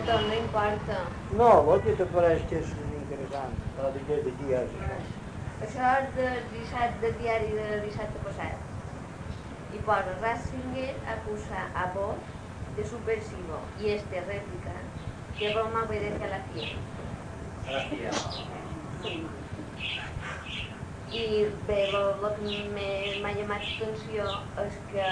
Doncs no importa. No, vol que t'apareix que és interessant, o de dies. Això és del diari de dissabte passat. Y por Ratzinger acusa a Bosch de subversivo y este réplica que Roma obedece a la fiel. Sí. I bé, el que m'ha llamat l'atenció és que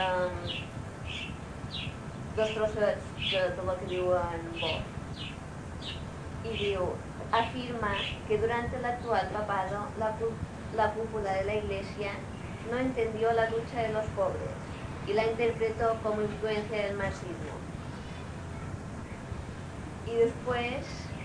dos trossets de lo que diu en Bosch. Y diu, afirma que durante el actual papado la cúpula de la Iglesia no entendió la lucha de los pobres y la interpretó como influencia del marxismo. Y después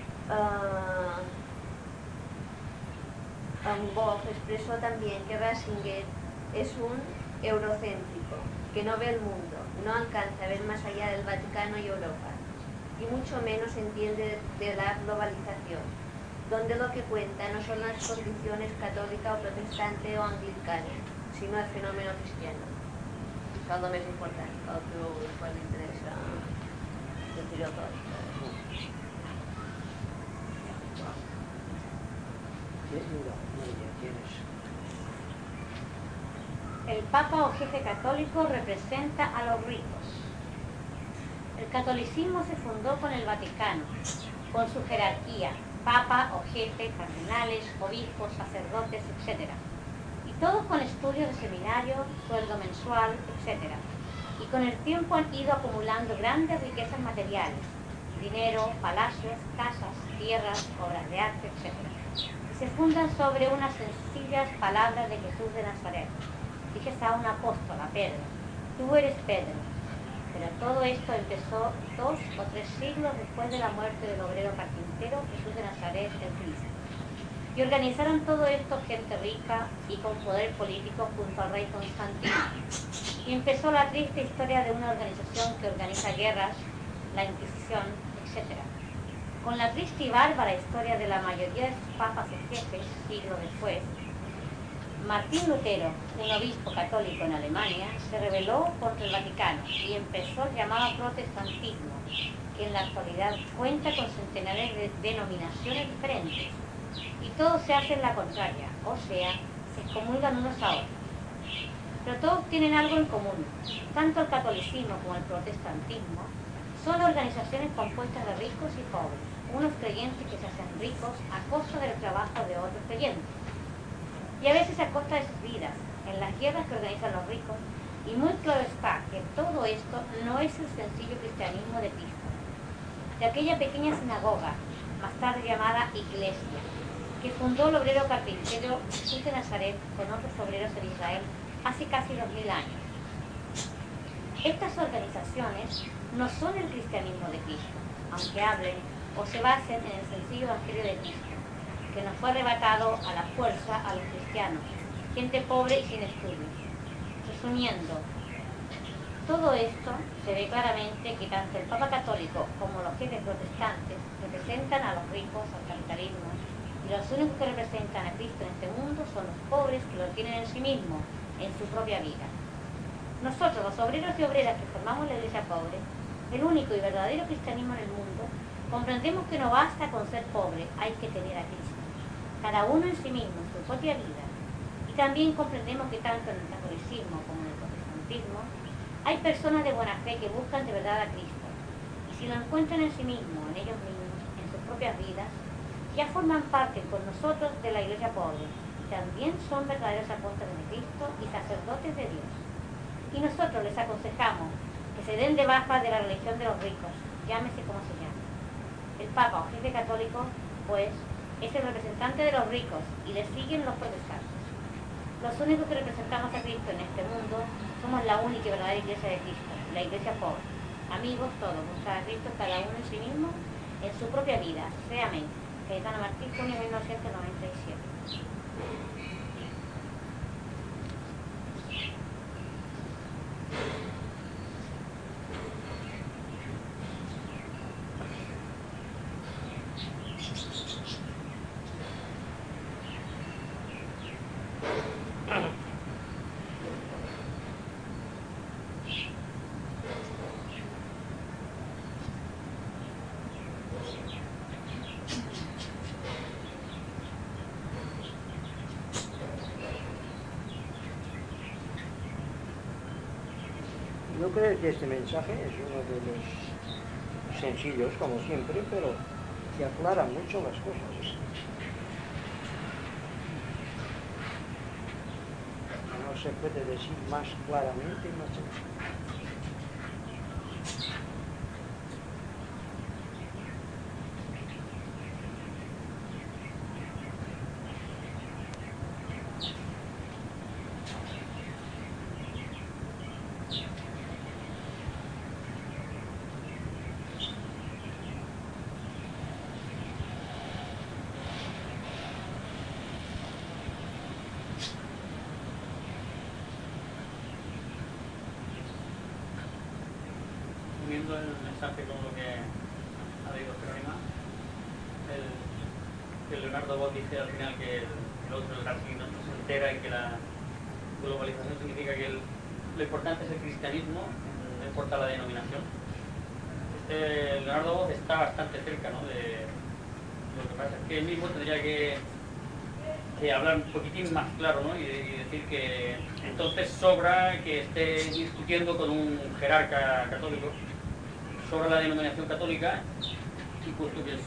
Bosch expresó también que Ratzinger es un eurocéntrico, que no ve el mundo, no alcanza a ver más allá del Vaticano y Europa, y mucho menos entiende de la globalización, donde lo que cuenta no son las condiciones católica o protestante o anglicana, sino el fenómeno cristiano. Això és el més important, el que después li interessa dir-ho tot. El Papa o jefe católico representa a los ricos. El catolicismo se fundó con el Vaticano, con su jerarquía, papa o jefe, cardenales, obispos, sacerdotes, etc. Y todos con estudios de seminario, sueldo mensual, etc. Y con el tiempo han ido acumulando grandes riquezas materiales, dinero, palacios, casas, tierras, obras de arte, etc. Y se fundan sobre unas sencillas palabras de Jesús de Nazaret. Fíjese a un apóstol, a Pedro, tú eres Pedro. Pero todo esto empezó 2 o 3 siglos después de la muerte del obrero carpintero Jesús de Nazaret, el Cristo. Y organizaron todo esto gente rica y con poder político junto al rey Constantino. Y empezó la triste historia de una organización que organiza guerras, la Inquisición, etc. Con la triste y bárbara historia de la mayoría de sus papas y jefes, siglos después, Martín Lutero, un obispo católico en Alemania, se rebeló contra el Vaticano y empezó el llamado protestantismo, que en la actualidad cuenta con centenares de denominaciones diferentes. Y todo se hace en la contraria, o sea, se excomulgan unos a otros. Pero todos tienen algo en común. Tanto el catolicismo como el protestantismo son organizaciones compuestas de ricos y pobres, unos creyentes que se hacen ricos a costa del trabajo de otros creyentes. Y a veces a costa de sus vidas, en las guerras que organizan los ricos, y muy claro está que todo esto no es el sencillo cristianismo de Cristo, de aquella pequeña sinagoga, más tarde llamada Iglesia, que fundó el obrero carpintero Jesús de Nazaret con otros obreros en Israel hace casi 2000 años. Estas organizaciones no son el cristianismo de Cristo, aunque hablen o se basen en el sencillo evangelio de Cristo, que nos fue arrebatado a la fuerza a los cristianos, gente pobre y sin estudios. Resumiendo, todo esto se ve claramente que tanto el Papa Católico como los jefes protestantes representan a los ricos, al capitalismo, y los únicos que representan a Cristo en este mundo son los pobres que lo tienen en sí mismo, en su propia vida. Nosotros, los obreros y obreras que formamos la Iglesia pobre, el único y verdadero cristianismo en el mundo, comprendemos que no basta con ser pobre, hay que tener a Cristo, cada uno en sí mismo, en su propia vida. Y también comprendemos que tanto en el catolicismo como en el protestantismo hay personas de buena fe que buscan de verdad a Cristo, y si lo encuentran en sí mismos, en ellos mismos, en sus propias vidas, ya forman parte con nosotros de la Iglesia pobre, también son verdaderos apóstoles de Cristo y sacerdotes de Dios. Y nosotros les aconsejamos que se den de baja de la religión de los ricos, llámese como se llame. El Papa o jefe católico, pues, es el representante de los ricos y le siguen los protestantes. Los únicos que representamos a Cristo en este mundo somos la única y verdadera Iglesia de Cristo, la Iglesia pobre. Amigos todos, buscar a Cristo cada uno en sí mismo, en su propia vida. Amén. Cayetano Martí, junio 1997. Yo creo que este mensaje es uno de los sencillos, como siempre, pero que aclara mucho las cosas. No se puede decir más claramente, más sencillo. Uniendo el mensaje con lo que ha leído Jerónima, que Leonardo Boff dice al final que el otro, el García, no se entera y que la globalización significa que lo importante es el cristianismo, no importa la denominación. Leonardo Boff está bastante cerca, ¿no? De lo que pasa es que él mismo tendría que hablar un poquitín más claro, ¿no? y decir que entonces sobra que esté discutiendo con un jerarca católico sobre la denominación católica, y puesto que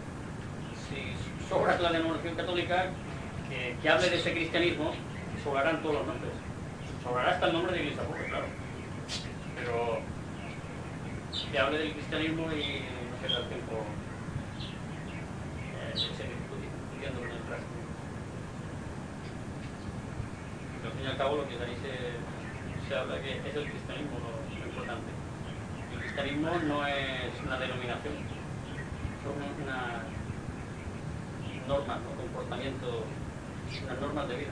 si sobra la denominación católica, que hable de ese cristianismo, sobrarán todos los nombres. Sobrará hasta el nombre de Iglesia Pobre, claro. Pero que hable del cristianismo y no se da el tiempo de seguir discutiendo con el resto. Pero al fin y al cabo lo que de ahí se habla que es el cristianismo lo importante. El cristianismo no es una denominación, son unas normas, ¿no? Comportamiento, unas normas de vida.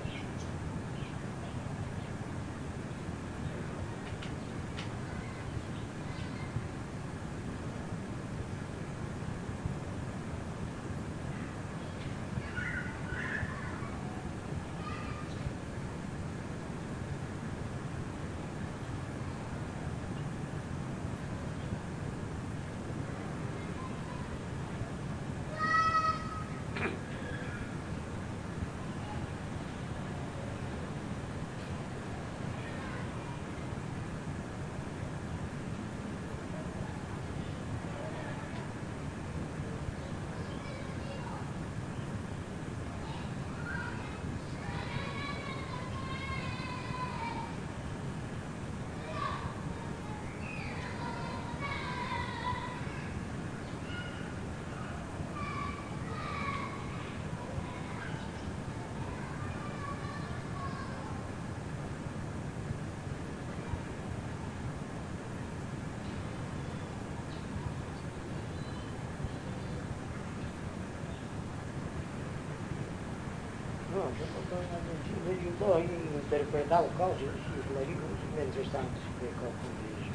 No, me ayudó a interpretar cosas y le digo mientras tanto de confundir.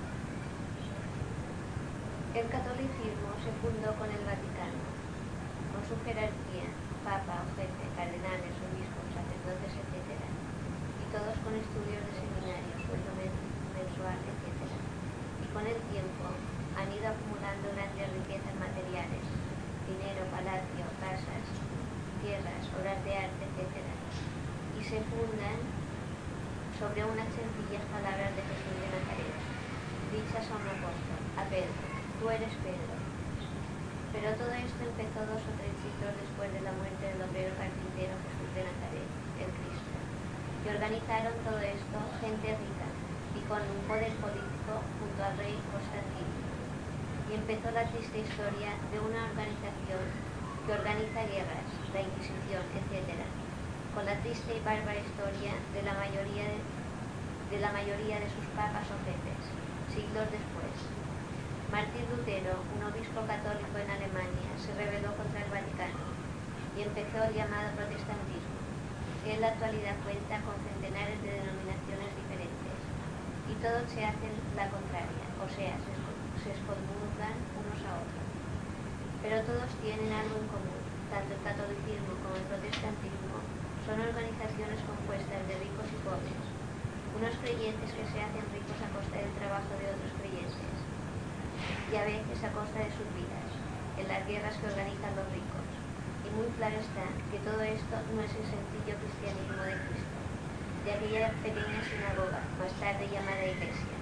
El catolicismo se fundó con el Vaticano, con su jerarquía, papa o jefe, cardenales, obispos, sacerdotes, etc. Y todos con estudios de seminario, sueldo mensual, etc. Y con el tiempo han ido acumulando grandes riquezas materiales, dinero, palacio, casas, tierras, obras de arte, etc. Y se fundan sobre unas sencillas palabras de Jesús de Nazaret, dichas a un apóstol, a Pedro: tú eres Pedro. Pero todo esto empezó 2 o 3 siglos después de la muerte del obrero carpintero Jesús de Nazaret, el Cristo, que organizaron todo esto gente rica y con un poder político junto al rey Constantino. Y empezó la triste historia de una organización que organiza guerras, la Inquisición, etc., con la triste y bárbara historia de la mayoría de sus papas o jefes, siglos después. Martín Lutero, un obispo católico en Alemania, se rebeló contra el Vaticano y empezó el llamado protestantismo, que en la actualidad cuenta con centenares de denominaciones diferentes, y todos se hacen la contraria, o sea, se excomulgan unos a otros. Pero todos tienen algo en común: tanto el catolicismo como el protestantismo son organizaciones compuestas de ricos y pobres, unos creyentes que se hacen ricos a costa del trabajo de otros creyentes, y a veces a costa de sus vidas, en las guerras que organizan los ricos. Y muy claro está que todo esto no es el sencillo cristianismo de Cristo, de aquella pequeña sinagoga, más tarde llamada Iglesia,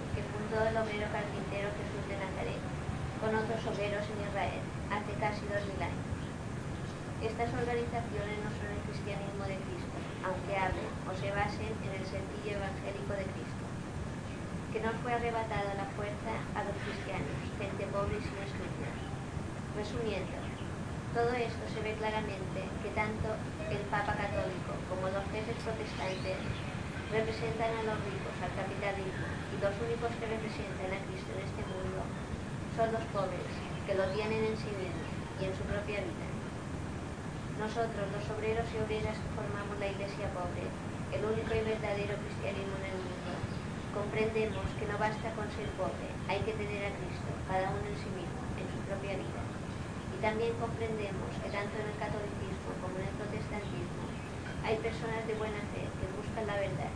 que fundó el obrero carpintero Jesús de Nazaret, con otros obreros en Israel, hace casi 2000 años. Estas organizaciones no son el cristianismo de Cristo, aunque hablen o se basen en el sencillo evangélico de Cristo, que nos fue arrebatada la fuerza a los cristianos, gente pobre y sin estudios. Resumiendo, todo esto se ve claramente que tanto el Papa católico como los jefes protestantes representan a los ricos, al capitalismo, y los únicos que representan a Cristo en este mundo son los pobres, que lo tienen en sí mismos y en su propia vida. Nosotros, los obreros y obreras que formamos la Iglesia pobre, el único y verdadero cristianismo en el mundo, comprendemos que no basta con ser pobre, hay que tener a Cristo, cada uno en sí mismo, en su propia vida. Y también comprendemos que tanto en el catolicismo como en el protestantismo hay personas de buena fe que buscan la verdad,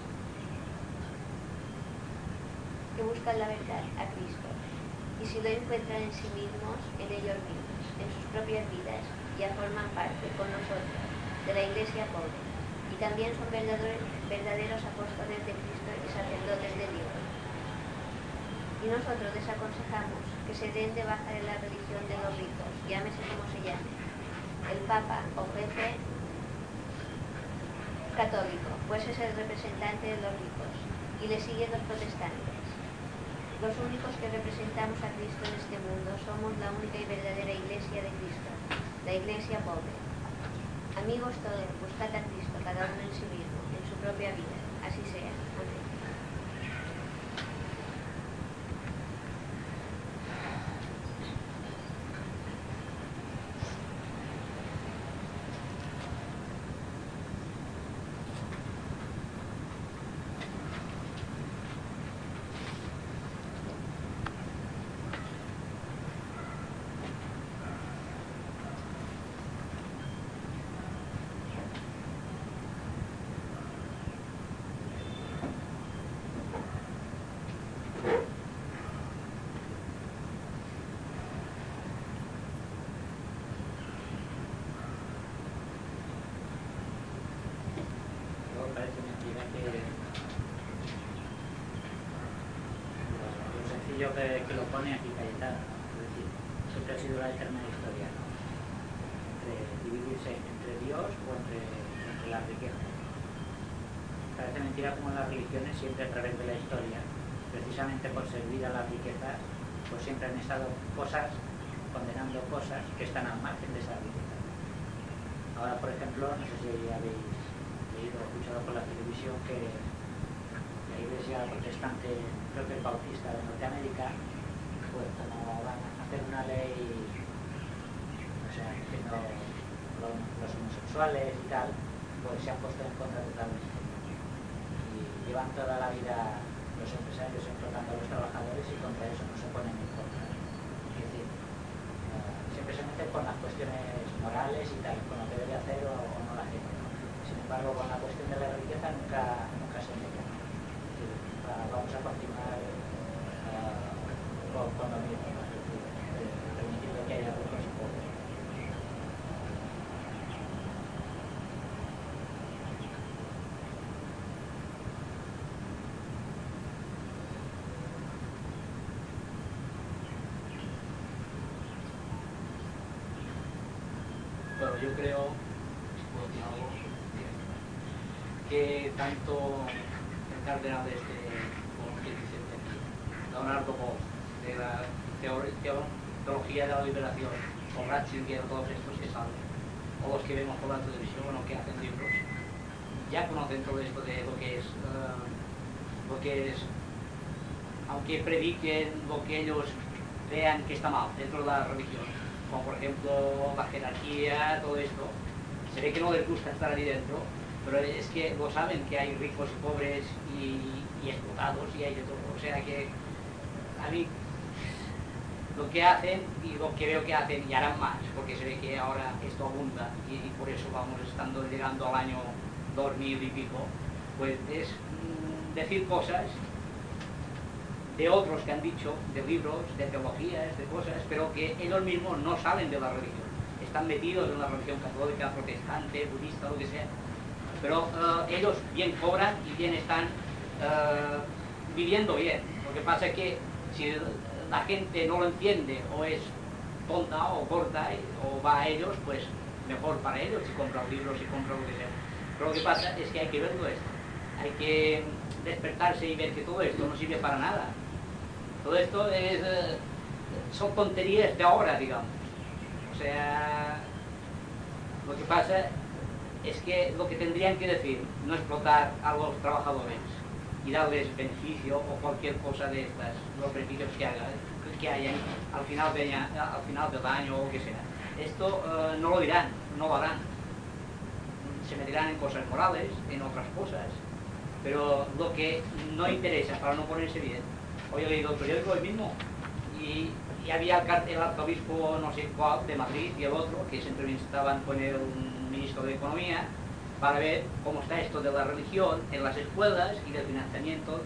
a Cristo, y si lo encuentran en sí mismos, en ellos mismos, en sus propias vidas, ya forman parte con nosotros de la Iglesia pobre, y también son verdaderos apóstoles de Cristo y sacerdotes de Dios. Y nosotros les aconsejamos que se den de baja de la religión de los ricos, llámese como se llame, el Papa o jefe católico, pues es el representante de los ricos, y le siguen los protestantes. Los únicos que representamos a Cristo en este mundo somos la única y verdadera Iglesia de Cristo, la Iglesia pobre. Amigos todos, buscad a Cristo, cada uno en sí mismo, en su propia vida. Así sea. Amén. Parece mentira que lo sencillo que lo pone aquí Cayetano, es decir, siempre ha sido la eterna historia, ¿no? Entre dividirse entre Dios o entre las riquezas. Parece mentira como las religiones siempre a través de la historia, precisamente por servir a las riquezas, pues siempre han estado condenando cosas que están al margen de esa riqueza. Ahora, por ejemplo, no sé si habéis leído o escuchado por la televisión que la Iglesia protestante, creo que es bautista de Norteamérica, pues como van a hacer una ley, o sea, diciendo los homosexuales y tal, pues se han puesto en contra totalmente. Y llevan toda la vida los empresarios explotando a los trabajadores y contra eso no se ponen en contra. Es decir, siempre se meten con las cuestiones morales y tal, con lo que debe hacer o no la gente. Sin embargo, con la cuestión de la riqueza nunca se mete. Vamos a continuar con lo mismo, ¿no? Permitiendo que haya ricos y pobres. Bueno, yo creo, si puedo decir algo, que tanto el cardenal como que dice Leonardo Boff, de la teología de la liberación, o Ratzinger, todos estos que salen, o los que vemos por la televisión o que hacen libros, ya conocen todo esto de lo que es, aunque prediquen lo que ellos vean que está mal dentro de la religión, como por ejemplo la jerarquía, todo esto, se ve que no les gusta estar ahí dentro, pero es que lo saben, que hay ricos y pobres y explotados y hay de todo. O sea que a mí lo que hacen y lo que veo que hacen y harán más, porque se ve que ahora esto abunda y por eso vamos llegando al año 2000 y pico, pues es decir cosas de otros que han dicho, de libros, de teologías, de cosas, pero que ellos mismos no salen de la religión. Están metidos en la religión católica, protestante, budista, lo que sea. Pero ellos bien cobran y bien están viviendo bien. que pasa es que si la gente no lo entiende o es tonta o corta o va a ellos, pues mejor para ellos si compran libros, si compran lo que sea. Pero lo que pasa es que hay que verlo esto. Hay que despertarse y ver que todo esto no sirve para nada. Todo esto son tonterías de ahora, digamos. O sea, lo que pasa es que lo que tendrían que decir, no explotar a los trabajadores y darles beneficio o cualquier cosa de estas, los beneficios que hayan al final del año o lo que sea. Esto no lo dirán, no lo harán. Se meterán en cosas morales, en otras cosas, pero lo que no interesa para no ponerse bien. Hoy he leído el periódico hoy mismo y había el arzobispo no sé cuál de Madrid y el otro que se entrevistaban con el ministro de Economía para ver cómo está esto de la religión en las escuelas y del financiamiento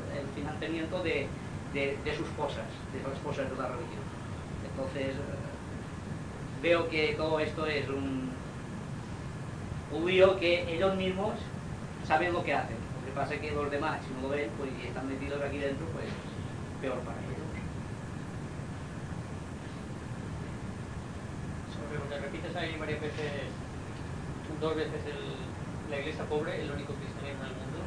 de sus cosas, de las cosas de la religión. Entonces veo que todo esto es un lío que ellos mismos saben lo que hacen. Lo que pasa es que los demás, si no lo ven, pues y están metidos aquí dentro, pues peor para ellos. Sobre lo que repites ahí varias veces, 2 veces la iglesia pobre, el único cristianismo del mundo.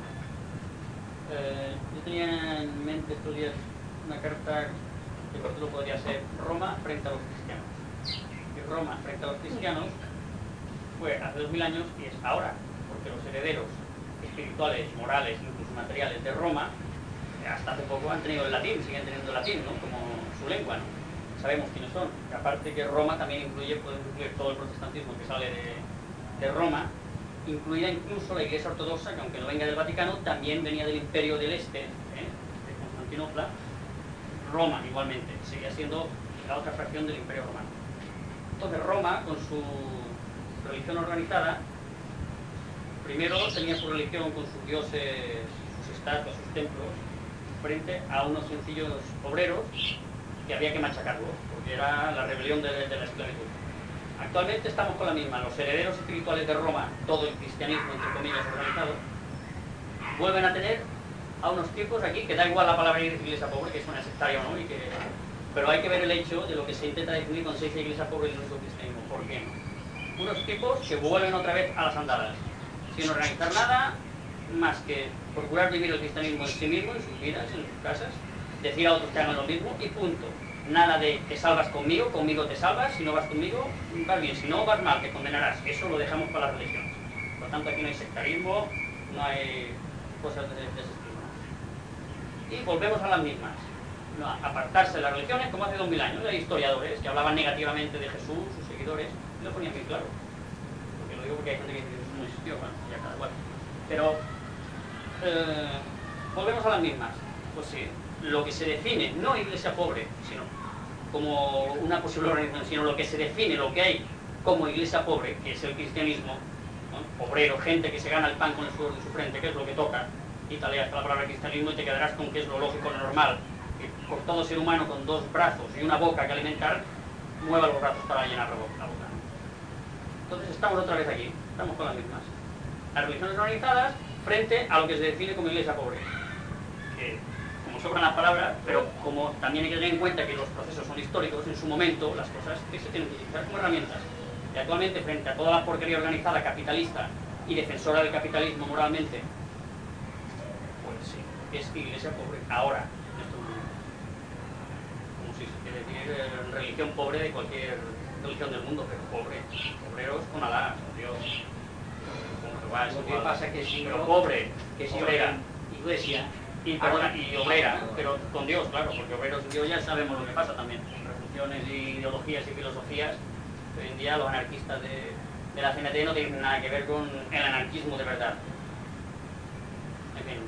Yo tenía en mente estos días una carta que el título podría ser Roma frente a los cristianos. Y Roma frente a los cristianos fue hace 2000 años y es ahora, porque los herederos espirituales, morales, incluso materiales de Roma, hasta hace poco han tenido el latín, siguen teniendo el latín, ¿no? Como su lengua, ¿no? Sabemos quiénes son. Y aparte que Roma también puede incluir todo el protestantismo que sale de Roma, incluida incluso la Iglesia Ortodoxa, que aunque no venga del Vaticano, también venía del Imperio del Este, de Constantinopla. Roma igualmente, seguía siendo la otra fracción del Imperio Romano. Entonces Roma, con su religión organizada, primero tenía su religión con sus dioses, sus estatuas, sus templos, frente a unos sencillos obreros que había que machacarlos, porque era la rebelión de la esclavitud. Actualmente estamos con la misma. Los herederos espirituales de Roma, todo el cristianismo, entre comillas, organizado, vuelven a tener a unos tipos aquí, que da igual la palabra iglesia pobre, que es una sectaria o no, pero hay que ver el hecho de lo que se intenta definir cuando se dice iglesia pobre y el único cristianismo. ¿Por qué? Unos tipos que vuelven otra vez a las andadas, sin organizar nada más que procurar vivir el cristianismo en sí mismo, en sus vidas, en sus casas, decir a otros que hagan lo mismo y punto. Nada de te salvas conmigo te salvas, si no vas conmigo vas bien, si no vas mal, te condenarás. Eso lo dejamos para las religiones. Por lo tanto, aquí no hay sectarismo, no hay cosas de ese estilo. Y volvemos a las mismas. No, apartarse de las religiones, como hace 2000 años. Hay historiadores que hablaban negativamente de Jesús, sus seguidores, y lo ponían muy claro. Porque lo digo porque hay gente que dice que Jesús no existió, bueno, ya cada cual. Pero volvemos a las mismas. Pues sí, lo que se define, no iglesia pobre, sino como una posible organización, sino lo que se define, lo que hay como iglesia pobre, que es el cristianismo, ¿no? Obrero, gente que se gana el pan con el sudor de su frente, que es lo que toca, quítale hasta la palabra cristianismo y te quedarás con que es lo lógico, lo normal, que por todo ser humano con 2 brazos y una boca que alimentar, mueva los brazos para llenar la boca. Entonces estamos otra vez aquí, estamos con las mismas. Las religiones organizadas frente a lo que se define como iglesia pobre. Que, como sobran las palabras, pero como también hay que tener en cuenta que los procesos son históricos, en su momento las cosas que se tienen que utilizar como herramientas. Y actualmente, frente a toda la porquería organizada capitalista y defensora del capitalismo moralmente, pues sí, es iglesia pobre. Ahora, en este momento. Como si se quiere decir religión pobre de cualquier religión del mundo, pero pobre. Obreros con Alá, con Dios. Con Jehová, Lo que pasa es que si pero no, pobre, que si obrera. iglesia, Y, perdona, y obrera, pero con Dios, claro, porque obreros y Dios ya sabemos lo que pasa también. Revoluciones y ideologías y filosofías, hoy en día los anarquistas de la CNT no tienen nada que ver con el anarquismo de verdad. En fin,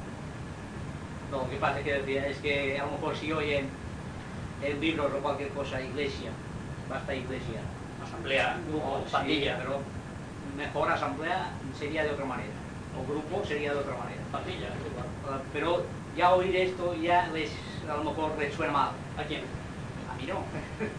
no, lo que pasa que decía es que a lo mejor si oyen en libros o cualquier cosa, iglesia, basta iglesia, asamblea o pandilla, sí, pero mejor asamblea sería de otra manera, o grupo sería de otra manera. pandilla, es igual. Pero ya oír esto ya les, a lo mejor les suena mal. ¿A quién? A mí no.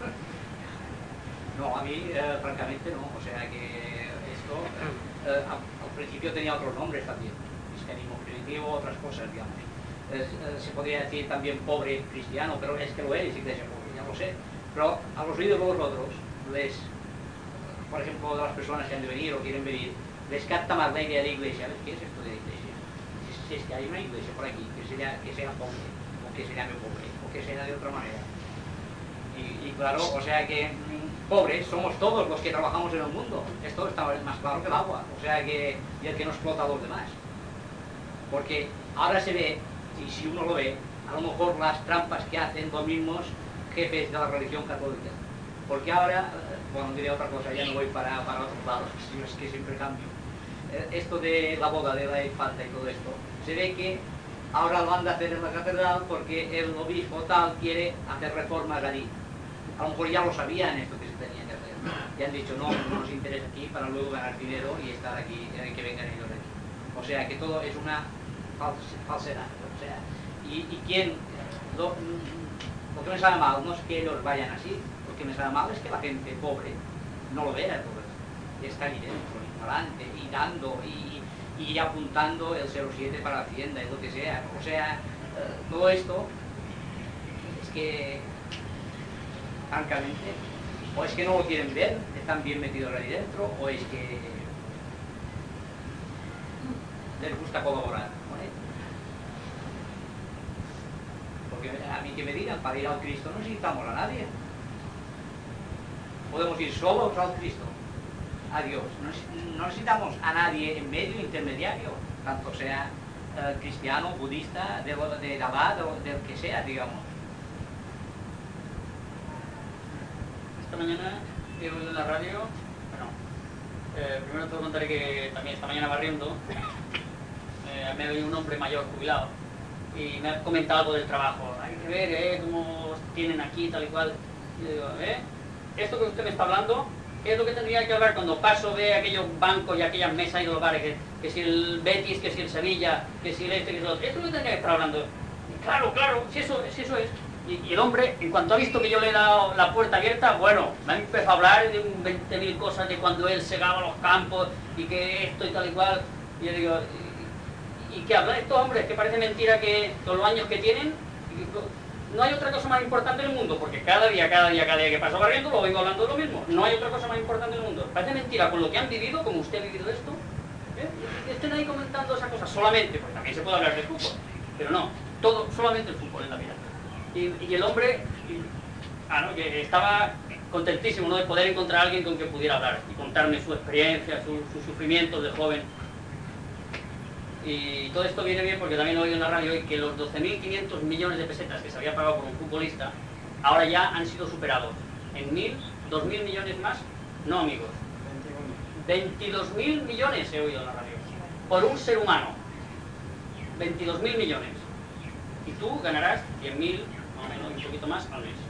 No, a mí francamente no. O sea que esto al principio tenía otros nombres también. Cristianismo primitivo, otras cosas, digamos. se podría decir también pobre cristiano, pero es que lo es, iglesia pobre, ya lo sé. Pero a los líderes de los otros, por ejemplo, de las personas que han de venir o quieren venir, les capta más la idea de iglesia. ¿Qué es esto de iglesia? Si es que hay una iglesia por aquí que sea pobre, o que se llame pobre, o que sea de otra manera. Y claro, o sea que pobres somos todos los que trabajamos en el mundo. Esto está más claro que el agua. O sea que, y el que no explota a los demás. Porque ahora se ve, y si uno lo ve, a lo mejor las trampas que hacen los mismos jefes de la religión católica. Porque ahora, bueno, diré otra cosa, ya no voy para otros lados, si es que siempre cambio. Esto de la boda de la infanta y todo esto, se ve que ahora lo han de hacer en la catedral porque el obispo tal quiere hacer reformas allí. A lo mejor ya lo sabían esto que se tenía que hacer. Y han dicho, no nos interesa aquí para luego ganar dinero y estar aquí, que vengan ellos aquí. O sea que todo es una falsedad. O sea, y quien lo que me sabe mal no es que ellos vayan así, lo que me sabe mal es que la gente pobre no lo vea todo esto. Y está ahí dentro, ignorante, y dando, y apuntando el 07 para la hacienda y lo que sea. O sea, todo esto es que, francamente, o es que no lo quieren ver, están bien metidos ahí dentro, o es que les gusta colaborar con él. Porque a mí que me digan, para ir al Cristo no necesitamos a nadie. Podemos ir solos al Cristo, a Dios. No necesitamos a nadie en medio, intermediario, tanto sea cristiano, budista, de Alá, del que sea, digamos. Esta mañana he oído en la radio, bueno, primero te contaré que también esta mañana barriendo, me ha oído un hombre mayor jubilado y me ha comentado algo del trabajo. Hay que ver cómo tienen aquí, tal y cual. Y yo digo, esto que usted me está hablando es lo que tendría que hablar cuando paso de aquellos bancos y aquellas mesas y de los bares, que si el Betis, que si el Sevilla, que si el este, que si el otro. Esto es lo que tendría que estar hablando. Y claro, si eso es. Y el hombre, en cuanto ha visto que yo le he dado la puerta abierta, bueno, me ha empezado a hablar de 20.000 cosas de cuando él segaba los campos y que esto y tal y cual. Y yo digo, ¿y qué hablan estos hombres? Que parece mentira que con los años que tienen, no hay otra cosa más importante en el mundo, porque cada día que paso barriendo lo vengo hablando de lo mismo. No hay otra cosa más importante en el mundo. Parece mentira con lo que han vivido, como usted ha vivido esto. Estén ahí comentando esas cosas solamente, porque también se puede hablar de fútbol, pero no, solamente el fútbol en la vida. Y el hombre, que estaba contentísimo, ¿no?, de poder encontrar a alguien con quien pudiera hablar y contarme su experiencia, sus sufrimientos de joven. Y todo esto viene bien porque también he oído en la radio hoy que los 12.500 millones de pesetas que se había pagado por un futbolista ahora ya han sido superados en 2.000 millones más. No, amigos, 22.000 millones he oído en la radio por un ser humano. 22.000 millones. Y tú ganarás 10.000, más o menos, un poquito más al mes.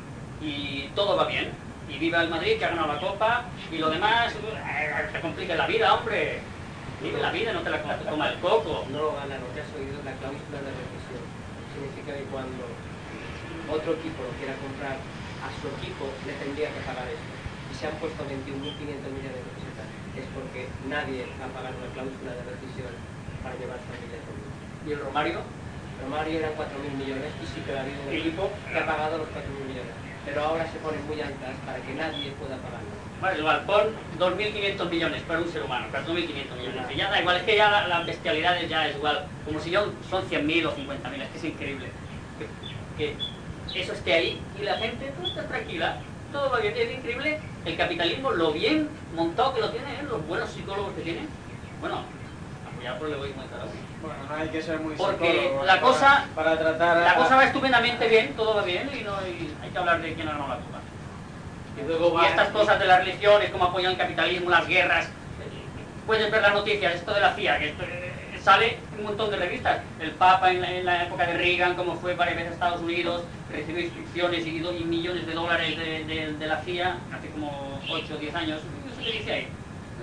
Y todo va bien. Y viva el Madrid, que ha ganado la Copa, y lo demás, te complica la vida, hombre. Vive la vida, no te la toma el coco. No lo gana, lo que has oído es la cláusula de rescisión. Significa que cuando otro equipo lo quiera comprar, a su equipo le tendría que pagar esto. Y se han puesto 21.500 millones de pesetas. Es porque nadie va a pagar una cláusula de rescisión para llevar su familia conmigo. ¿Y el Romario? Romario eran 4.000 millones y sí que ha habido un equipo que ha pagado los 4.000 millones. Pero ahora se ponen muy altas para que nadie pueda pagarlo. Vale, igual, pon 2.500 millones para un ser humano, 4.500 millones. Y ya da igual, es que ya las bestialidades ya es igual. Como si son 100.000 o 50.000, es que es increíble. Que eso esté ahí y la gente todo está tranquila, todo va bien. Es increíble el capitalismo, lo bien montado que lo tiene, los buenos psicólogos que tienen. Bueno, apoyado por el egoísmo de cada uno. Bueno, no hay que ser muy porque psicólogo la cosa, para tratar la cosa va estupendamente bien, todo va bien y hay que hablar de quién ha ganado la Copa. Y estas cosas de las religiones, cómo apoyan el capitalismo, las guerras. Puedes ver las noticias, esto de la CIA, que sale un montón de revistas. El Papa en la época de Reagan, como fue varias veces a Estados Unidos, recibió instrucciones y millones de dólares de la CIA hace como 8 o 10 años. ¿Eso qué dice ahí?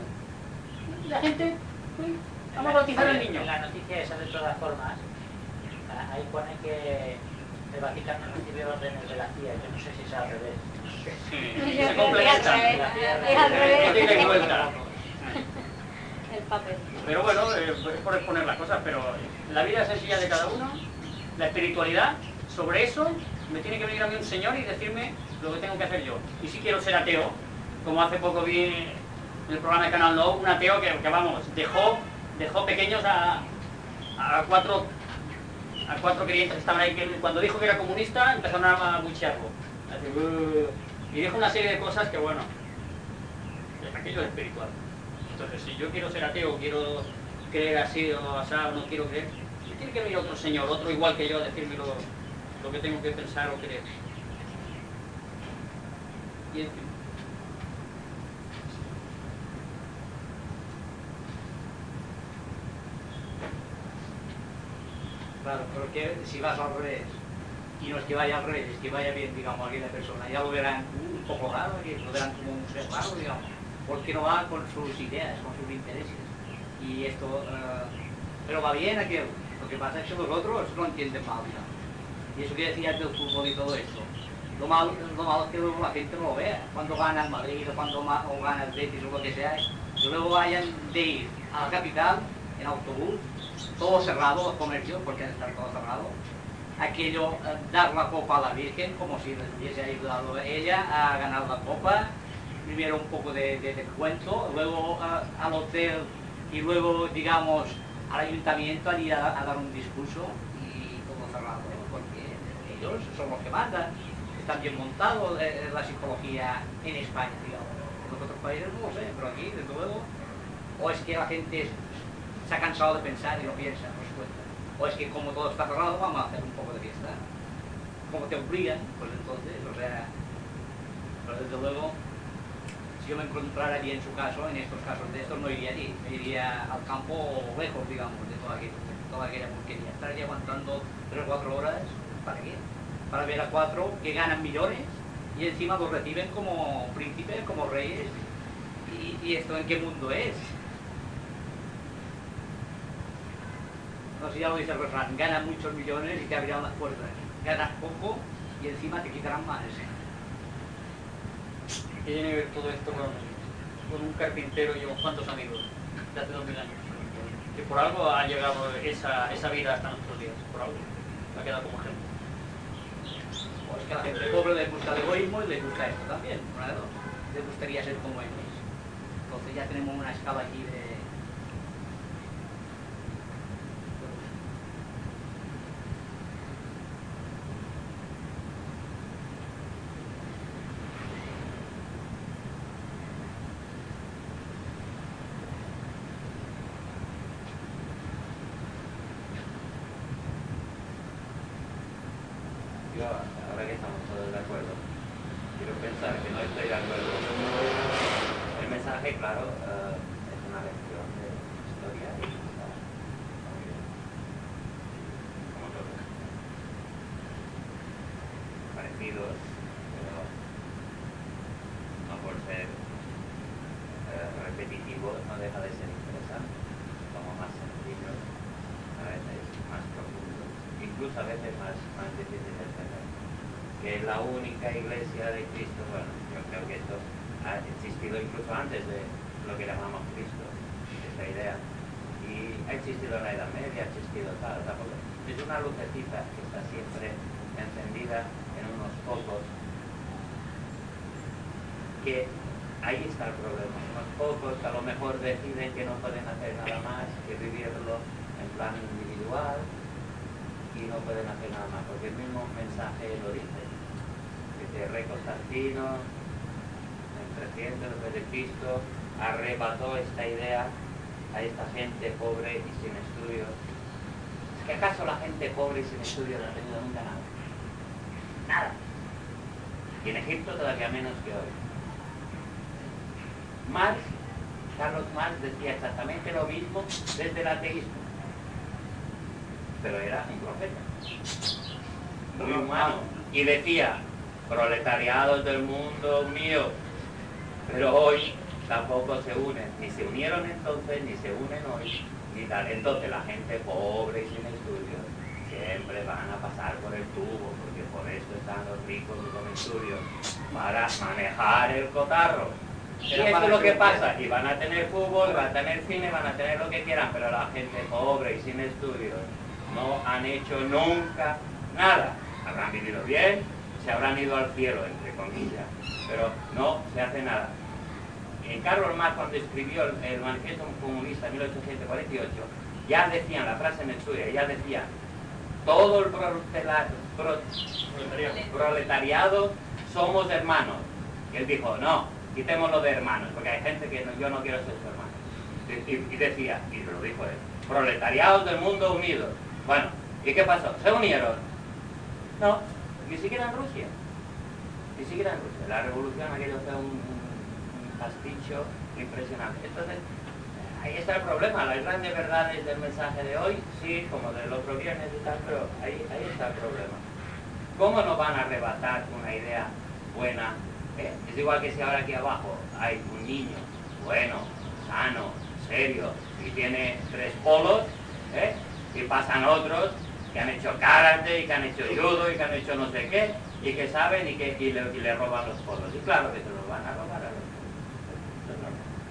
La gente, vamos a bautizar al niño. En la noticia esa, de todas formas, ahí pone que el Vaticano recibe órdenes de la CIA, yo no sé si es al revés. Sí, se complementa. Es al revés. No tiene vuelta. El papel. Pero bueno, es por exponer las cosas, pero la vida sencilla de cada uno, la espiritualidad, sobre eso me tiene que venir a mí un señor y decirme lo que tengo que hacer yo. Y si quiero ser ateo, como hace poco vi en el programa de Canal No, un ateo que vamos, dejó pequeños a cuatro creyentes que estaban ahí, que cuando dijo que era comunista empezaron a buchearlo. Y dijo una serie de cosas que, bueno, aquello es espiritual. Entonces, si yo quiero ser ateo, quiero creer así o así, o no quiero creer, tiene que venir otro señor, otro igual que yo, a decirme lo que tengo que pensar o creer. Y en fin. Claro, porque si vas al revés, y no es que vaya al revés, es que vaya bien, digamos, aquella persona, ya lo verán un poco raro, lo verán como un ser raro, digamos, porque no va con sus ideas, con sus intereses. Y esto, pero va bien aquello. Lo que pasa es que los otros no entienden mal, digamos. Y eso que decías del fútbol y todo esto. Lo malo es que luego la gente no lo vea. Cuando gana el Madrid o gana el Betis o lo que sea, que luego vayan de ir a la capital en autobús, todo cerrado, los comercios, porque han de estar todo cerrado. Aquello, dar la copa a la Virgen, como si les hubiese ayudado ella a ganar la copa. Primero un poco de descuento, luego al hotel y luego, digamos, al ayuntamiento a ir a dar un discurso y todo cerrado, porque ellos son los que mandan. Está bien montado la psicología en España, digamos. En los otros países no lo sé, pero aquí, desde luego, o es que la gente se ha cansado de pensar y lo piensa, no se cuenta. O es que como todo está cerrado, vamos a hacer un poco de fiesta. Como te obligan, pues entonces, o sea, pero desde luego, si yo me encontrara allí en su caso, en estos casos de estos, no iría allí, me iría al campo lejos, digamos, de toda aquella porquería. Estar allí aguantando 3 o 4 horas, ¿para qué? Para ver a 4 que ganan millones y encima los reciben como príncipes, como reyes. ¿Y esto en qué mundo es? No sé, ya lo dice el refrán, ganas muchos millones y te abrirán las puertas. Ganas poco y encima te quitarán más. ¿Qué tiene que ver todo esto con un carpintero y unos cuantos amigos de hace 2000 años? Que por algo ha llegado esa vida hasta nuestros días, por algo. Ha quedado como ejemplo. O es que a la gente pobre le gusta el egoísmo y le gusta esto también, ¿no? Le gustaría ser como ellos. Entonces ya tenemos una escala aquí de... Yo, ahora que estamos todos de acuerdo, quiero pensar que no estoy de acuerdo. El mensaje, claro, es una lección de historia y está muy bien. Como todos. Parecidos, pero no por ser repetitivos no deja de ser interesante. Como más sencillos, a veces más profundos, incluso a veces más difíciles de entender. Que es la única iglesia de Cristo. Bueno, yo creo que esto ha existido incluso antes de lo que llamamos Cristo, esta idea, y ha existido en la Edad Media, ha existido tal, porque es una lucecita que está siempre encendida en unos focos, que ahí está el problema, unos pocos que a lo mejor deciden que no pueden hacer nada más que vivirlo en plan individual y no pueden hacer nada más, porque el mismo mensaje lo dice. Dice, Rey Constantino, en 300 después de Cristo, arrebató esta idea a esta gente pobre y sin estudios. ¿Es que acaso la gente pobre y sin estudios no ha tenido nunca nada? Nada. Y en Egipto todavía menos que hoy. Carlos Marx decía exactamente lo mismo desde el ateísmo. Pero era un profeta. Muy humano. Y decía, proletariados del mundo mío. Pero hoy tampoco se unen. Ni se unieron entonces, ni se unen hoy, ni tal. Entonces la gente pobre y sin estudios siempre van a pasar por el tubo, porque por eso están los ricos y con estudios, para manejar el cotarro. Y eso es lo que pasa. Y van a tener fútbol, van a tener cine, van a tener lo que quieran, pero la gente pobre y sin estudios no han hecho nunca nada. Habrán vivido bien, se habrán ido al cielo, entre comillas, pero no se hace nada. Karl Marx, cuando escribió el Manifiesto Comunista en 1848, ya decían, la frase en suya, ya decían, todo el proletariado somos hermanos. Y él dijo, no, quitémoslo de hermanos, porque hay gente que yo no quiero ser su hermano. Y decía, y lo dijo él, proletariados del mundo unidos. Bueno, ¿y qué pasó? ¿Se unieron? No, ni siquiera en Rusia. Ni siquiera en Rusia. La revolución aquello fue un pasticho impresionante. Entonces, ahí está el problema. Las grandes verdades del mensaje de hoy, sí, como del otro viernes y tal, pero ahí está el problema. ¿Cómo nos van a arrebatar una idea buena? Es igual que si ahora aquí abajo hay un niño bueno, sano, serio, y tiene 3 polos, y pasan otros que han hecho karate, y que han hecho judo, y que han hecho no sé qué, y que saben y le roban los polos. Y claro que se los van a robar a los polos.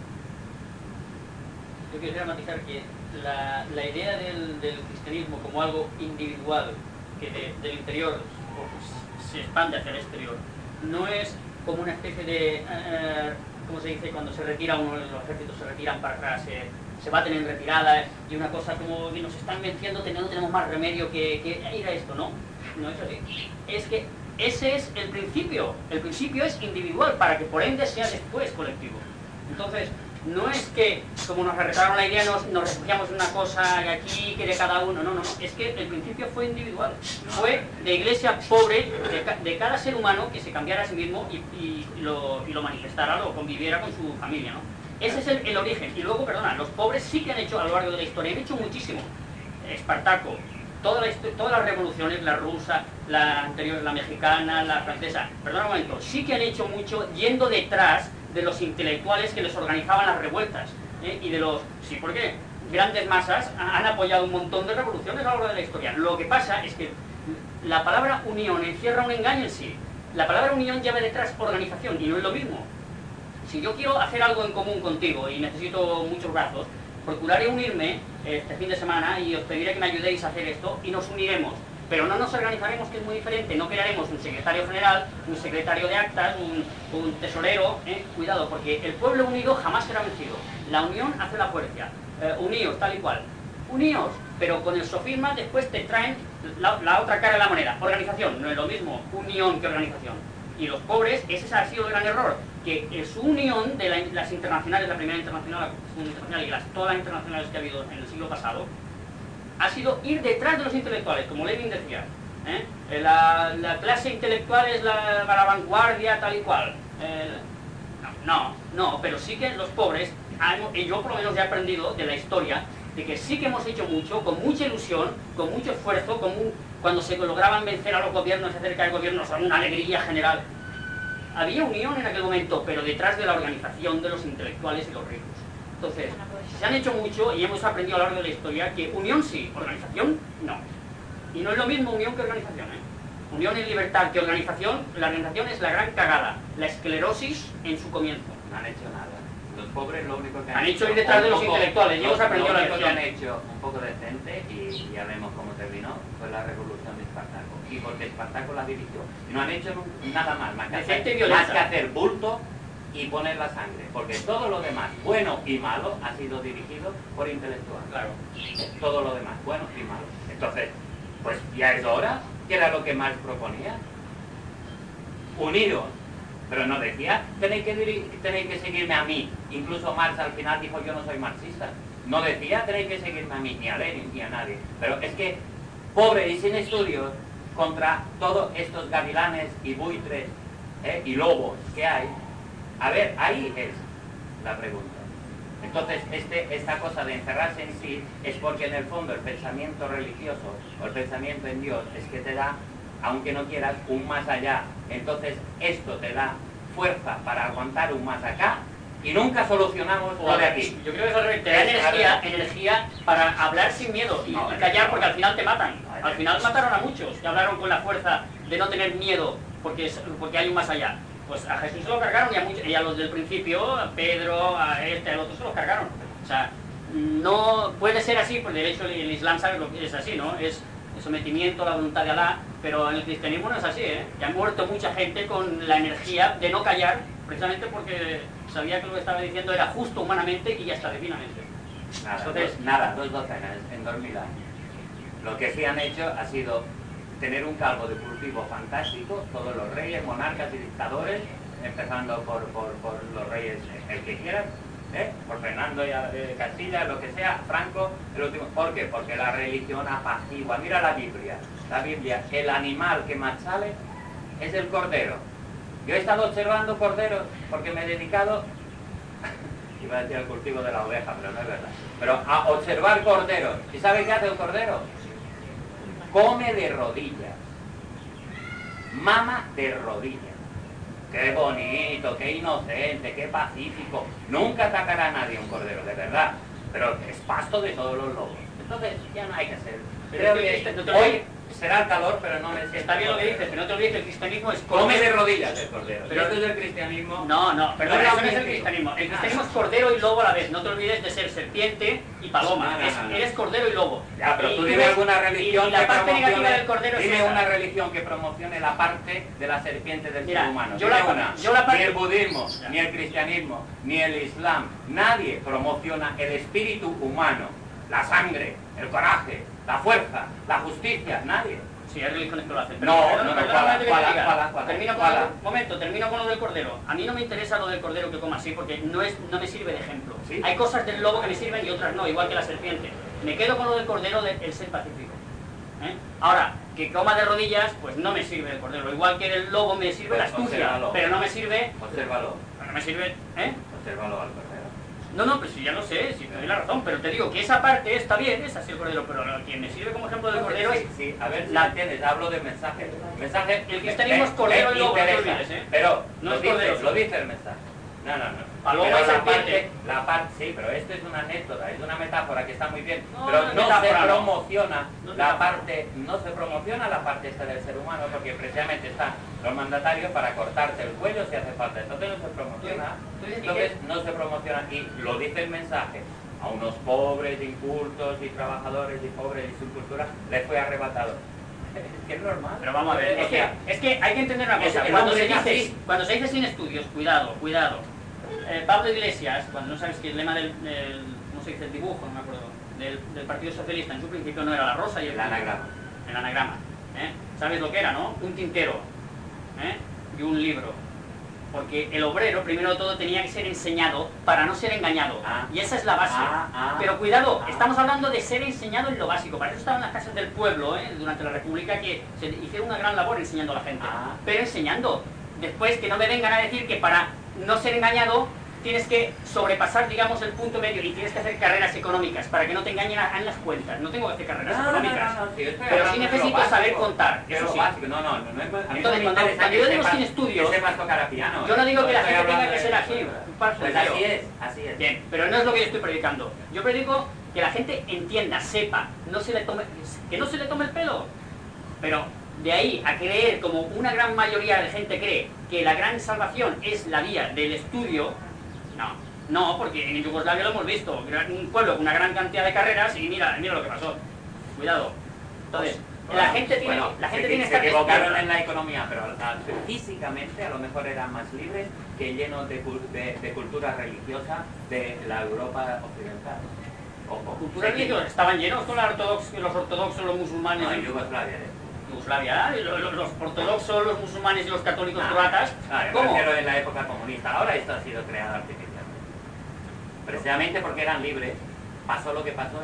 Yo quisiera matizar que la idea del cristianismo como algo individual, que del interior se expande hacia el exterior, no es como una especie de, ¿cómo se dice? Cuando se retira uno, los ejércitos se retiran para atrás, se baten en retirada, y una cosa como que nos están venciendo, no tenemos más remedio que ir a esto, ¿no? No es así. Es que ese es el principio es individual, para que por ende sea después colectivo. Entonces, no es que, como nos arrestaron la idea, nos refugiamos en una cosa aquí, que de cada uno, no, es que el principio fue individual, fue de iglesia pobre, de cada ser humano que se cambiara a sí mismo y lo manifestara, lo conviviera con su familia, ¿no? Ese es el origen. Y luego, perdona, los pobres sí que han hecho a lo largo de la historia, han hecho muchísimo. Espartaco, todas las revoluciones, la rusa, la anterior, la mexicana, la francesa, perdona un momento, sí que han hecho mucho yendo detrás de los intelectuales que les organizaban las revueltas, y de los... Sí, porque grandes masas han apoyado un montón de revoluciones a lo largo de la historia. Lo que pasa es que la palabra unión encierra un engaño en sí. La palabra unión lleva detrás organización, y no es lo mismo. Si yo quiero hacer algo en común contigo y necesito muchos brazos, procuraré unirme este fin de semana y os pediré que me ayudéis a hacer esto, y nos uniremos. Pero no nos organizaremos, que es muy diferente. No crearemos un secretario general, un secretario de actas, un tesorero. Cuidado, porque el pueblo unido jamás será vencido. La unión hace la fuerza. Uníos, tal y cual. Uníos, pero con el sofisma después te traen la otra cara de la moneda. Organización, no es lo mismo unión que organización. Y los pobres, ese ha sido el gran error, que su unión de las internacionales, la primera internacional, la segunda internacional y todas las internacionales que ha habido en el siglo pasado, ha sido ir detrás de los intelectuales, como Lenin decía. La clase intelectual es la vanguardia, tal y cual. No, pero sí que los pobres, y yo por lo menos he aprendido de la historia, de que sí que hemos hecho mucho, con mucha ilusión, con mucho esfuerzo, cuando se lograban vencer a los gobiernos, acerca del gobierno, una alegría general. Había unión en aquel momento, pero detrás de la organización de los intelectuales y los ricos. Entonces, se han hecho mucho y hemos aprendido a lo largo de la historia que unión sí, organización no. Y no es lo mismo unión que organización, Unión es libertad, que organización, la organización es la gran cagada, la esclerosis en su comienzo. No han hecho nada. Los pobres lo único que han hecho ir detrás de los intelectuales, y hemos aprendido la lección. Lo que han hecho un poco decente, y ya vemos cómo terminó, fue la revolución de Espartaco. Y porque Espartaco la dirigió. Y no han hecho nada más que hacer bulto y poner la sangre, porque todo lo demás, bueno y malo, ha sido dirigido por intelectuales. Claro. Todo lo demás, bueno y malo. Entonces, pues ya es hora, que era lo que Marx proponía. Unidos. Pero no decía, tenéis que seguirme a mí. Incluso Marx al final dijo, yo no soy marxista. No decía, tenéis que seguirme a mí, ni a Lenin, ni a nadie. Pero es que, pobre y sin estudios, contra todos estos gavilanes y buitres y lobos que hay, a ver, ahí es la pregunta. Entonces, esta cosa de encerrarse en sí es porque en el fondo el pensamiento religioso o el pensamiento en Dios es que te da, aunque no quieras, un más allá. Entonces, esto te da fuerza para aguantar un más acá y nunca solucionamos lo de aquí. Yo creo que es al revés, te da energía para hablar sin miedo y callar, porque al final te matan. Al final mataron a muchos que hablaron con la fuerza de no tener miedo porque hay un más allá. Pues a Jesús se lo cargaron y a los del principio, a Pedro, a al otro se lo cargaron. O sea, no puede ser así, porque de hecho el Islam sabe lo que es así, ¿no? Es el sometimiento a la voluntad de Alá, pero en el cristianismo no es así, ¿eh? Que ha muerto mucha gente con la energía de no callar, precisamente porque sabía que lo que estaba diciendo era justo humanamente y ya está divinamente. Nada, Entonces, nada, 2 docenas en 2000 años. Lo que sí han hecho ha sido tener un caldo de cultivo fantástico, todos los reyes, monarcas y dictadores, empezando por los reyes, el que quieran, por Fernando de Castilla, lo que sea, Franco, el último. ¿Por qué? Porque la religión apacigua. Mira la Biblia, el animal que más sale es el cordero. Yo he estado observando corderos porque me he dedicado, iba a decir el cultivo de la oveja, pero no es verdad, pero a observar corderos. ¿Y sabe qué hace el cordero? Come de rodillas, mama de rodillas. Qué bonito, qué inocente, qué pacífico. Nunca atacará a nadie un cordero, de verdad. Pero es pasto de todos los lobos. Entonces ya no hay que ser. Creo que hoy será el calor, pero no es... Está bien lo que dices, pero no te olvides que el cristianismo es come de rodillas el cordero. Pero esto es el cristianismo. No, perdón, eso no es el cristianismo. El cristianismo es cordero y lobo a la vez. No te olvides de ser serpiente y paloma. No. Eres cordero y lobo. Ya, pero tú dime alguna religión y la que parte promocione, negativa del cordero es dime esa. una religión que promocione la parte de la serpiente del Mira, ser humano. yo Dime la- una. yo la parte- Ni el budismo, ni el cristianismo, ni el islam. Nadie promociona el espíritu humano, la sangre, el coraje, la fuerza, la justicia. Nadie. Sí, hay religiones que lo hacen. No, Perdona, ¿cuál? que te diga. ¿Cuál? Termino con termino con lo del cordero. A mí no me interesa lo del cordero que coma así porque no me sirve de ejemplo. ¿Sí? Hay cosas del lobo que me sirven y otras no, igual que la serpiente. Me quedo con lo del cordero del ser pacífico. Ahora, que coma de rodillas, pues no me sirve el cordero. Igual que el lobo me sirve la astucia, Obsérvalo. pero no me sirve... Obsérvalo. No me sirve... Obsérvalo al cordero. No, pues sí, ya lo sé, sí, te doy la razón, pero te digo que esa parte está bien, es así el cordero, pero quien me sirve como ejemplo del cordero es... Sí, a ver si la entiendes, hablo del mensaje. El cristianismo es cordero y lobo, no te olvides, Pero no lo es cordero. lo dice el mensaje. No. Paloma Pero y serpiente. la parte, sí, pero esto es una anécdota, es una metáfora que está muy bien. No, Pero no, no se metáfora, no. promociona No, la metáfora. parte, no se promociona la parte esta del ser humano, porque precisamente están los mandatarios para cortarte el cuello si hace falta. Entonces no se promociona. ¿Tú dices Entonces no se promociona y lo dice el mensaje. A unos pobres, incultos y trabajadores y pobres y sin cultura les fue arrebatado. Es que es normal. Pero vamos a ver, es que hay que entender una cosa. El Cuando hombre se es dice, así. cuando se dice sin estudios, cuidado. Pablo Iglesias, cuando no sabes que el lema ¿cómo se dice? El dibujo, no me acuerdo, del Partido Socialista, en su principio no era la rosa y El anagrama. El anagrama. ¿Sabes lo que era, no? Un tintero y un libro. Porque el obrero, primero de todo, tenía que ser enseñado para no ser engañado. Y esa es la base. Pero cuidado, estamos hablando de ser enseñado en lo básico. Para eso estaban las casas del pueblo, durante la República, que se hicieron una gran labor enseñando a la gente. Pero enseñando. Después, que no me vengan a decir que para no ser engañado tienes que sobrepasar, digamos, el punto medio y tienes que hacer carreras económicas para que no te engañen en las cuentas. No tengo que hacer carreras económicas. Pero sí necesito saber contar. Eso sí. Básico. No es Entonces, cuando yo digo sin estudios, que sepas tocar a piano. yo no digo que la estoy gente tenga hablando que de ser eso. así. Pues así es. Bien, pero no es lo que yo estoy predicando. Yo predico que la gente entienda, sepa, que no se le tome el pelo. Pero de ahí a creer, como una gran mayoría de gente cree, que la gran salvación es la vía del estudio, no, porque en Yugoslavia lo hemos visto, un pueblo con una gran cantidad de carreras y mira lo que pasó. Cuidado. Entonces, la gente tiene que se estar equivocaron despierta. en la economía, pero físicamente a lo mejor eran más libres que llenos de cultura religiosa de la Europa occidental. Ojo. Cultura religiosa, estaban llenos con los ortodoxos, los musulmanes. No, en Yugoslavia. Yugoslavia, los ortodoxos, los musulmanes y los católicos croatas. Yo ¿Cómo? prefiero en la época comunista. Ahora esto ha sido creado artificialmente. Precisamente porque eran libres, pasó lo que pasó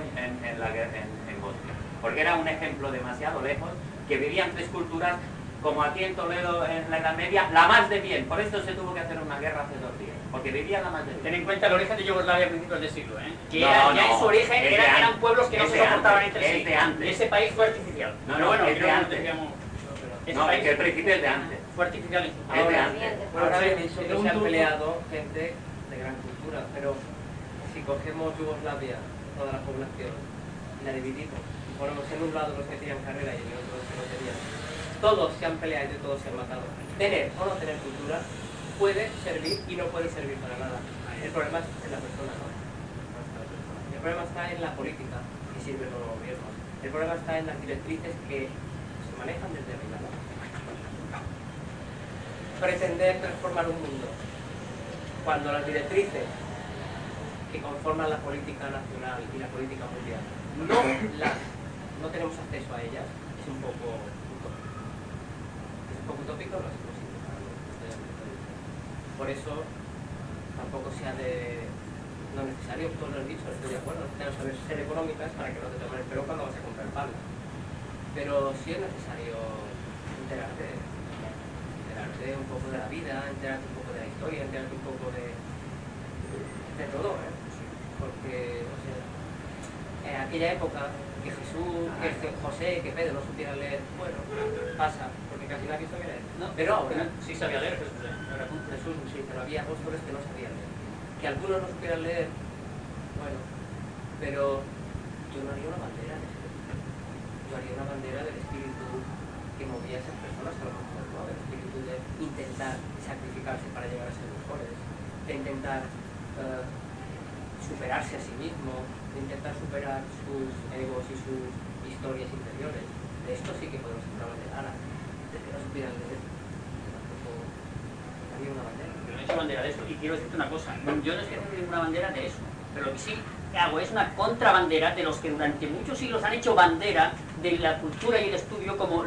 en Bosnia. Porque era un ejemplo demasiado lejos, que vivían 3 culturas, como aquí en Toledo en la Edad Media, la más de bien. Por eso se tuvo que hacer una guerra hace 2 días, porque vivían la más de bien. Ten en cuenta el origen de Yugoslavia a principios del siglo, que No, ya en su origen es de eran antes. pueblos que no Es se de soportaban antes, entre sí. es de antes. Ese país fue artificial. No, Pero bueno, es de creo que antes. decíamos, ese No, es país que el principio es de antes. fue artificial. Es de antes. Ahora bien dicho que se han peleado gente de gran cultura, pero si cogemos Yugoslavia, toda la población, y la dividimos, y ponemos en un lado los que tenían carrera y en el otro los que no tenían, todos se han peleado y todos se han matado. Tener o no tener cultura puede servir y no puede servir para nada. El problema es en la persona, ¿no? El problema está en la política que sirven los gobiernos. El problema está en las directrices que se manejan desde arriba, ¿no? Pretender transformar un mundo cuando las directrices que conforman la política nacional y la política mundial no tenemos acceso a ellas, es un poco utópico. Es un poco utópico, no es posible para nosotros. Por eso tampoco sea no es necesario, todos lo he dicho, estoy de acuerdo, necesitamos saber ser económicas para que no te tomen el pelo cuando vas a comprar pan. Pero sí es necesario enterarte un poco de la vida, enterarte un poco de la historia, enterarte un poco de todo, ¿eh? Porque, o sea, en aquella época que Jesús, que José, que Pedro no supieran leer, bueno, pasa, porque casi nadie sabía leer. No, pero ahora sí sabía leer Jesús sí, pero había apóstoles que no sabían leer. Que algunos no supieran leer, bueno, pero yo no haría una bandera de eso. Yo haría una bandera del espíritu que movía a esas personas a lo mejor, ¿no? Del espíritu de intentar sacrificarse para llegar a ser mejores, de intentar superarse a sí mismo, de intentar superar sus egos y sus historias interiores. De esto sí que podemos hacer una bandera. Ahora, de que no supieran leer, tampoco haría una bandera. Pero no he hecho bandera de eso. Y quiero decirte una cosa, yo no estoy haciendo ninguna bandera de eso, pero lo que sí hago es una contrabandera de los que durante muchos siglos han hecho bandera de la cultura y el estudio como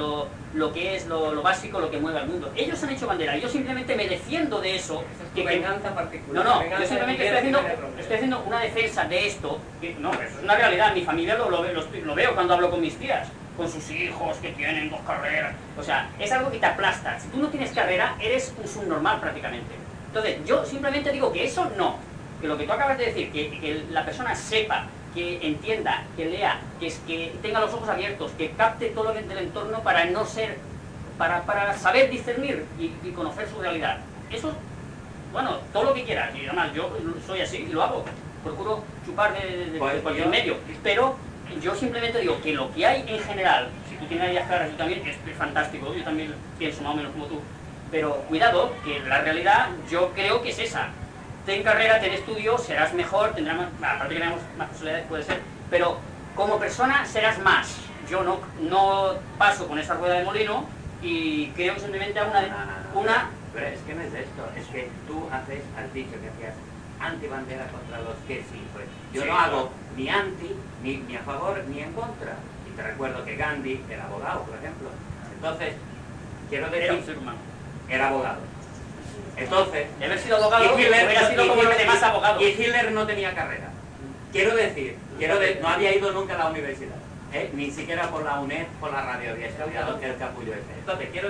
lo que es lo básico, lo que mueve al mundo. Ellos han hecho bandera, yo simplemente me defiendo de eso. Venganza particular. No, yo simplemente estoy haciendo una defensa de esto, que no, eso es una realidad, mi familia lo veo cuando hablo con mis tías, con sus hijos que tienen 2 carreras, o sea, es algo que te aplasta. Si tú no tienes carrera, eres un subnormal prácticamente. Entonces, yo simplemente digo que eso no, que lo que tú acabas de decir, que la persona sepa, que entienda, que lea, que tenga los ojos abiertos, que capte todo lo del entorno para no ser, para saber discernir y conocer su realidad. Eso, bueno, todo lo que quieras, y además yo soy así y lo hago, procuro chupar de cualquier medio, pero yo simplemente digo que lo que hay en general, si tú tienes ideas claras, yo también, es fantástico, yo también pienso más o menos como tú, pero cuidado, que la realidad yo creo que es esa. Ten carrera, ten estudio, serás mejor, tendrás más, aparte que tenemos más posibilidades, puede ser, pero como persona serás más. Yo no paso con esa rueda de molino y creo que simplemente una... Pero es que no es esto, es que tú has dicho que hacías antibandera contra los que sí, pues yo sí, no hago ni anti, ni a favor, ni en contra. Y te recuerdo que Gandhi era abogado, por ejemplo. Entonces, quiero decir... Era un ser humano. Era abogado. Entonces, de haber sido abogado, hubiera sido como los demás abogados. Y Hitler no tenía carrera. Quiero decir, no había ido nunca a la universidad, ni siquiera por la UNED, por la radio había estudiado el capullo ese. Entonces, quiero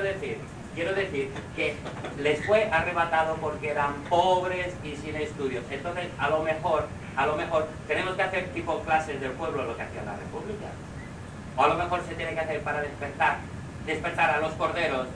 decir que les fue arrebatado porque eran pobres y sin estudios. Entonces, a lo mejor, tenemos que hacer tipo clases del pueblo, lo que hacía la República. O a lo mejor se tiene que hacer para despertar a los corderos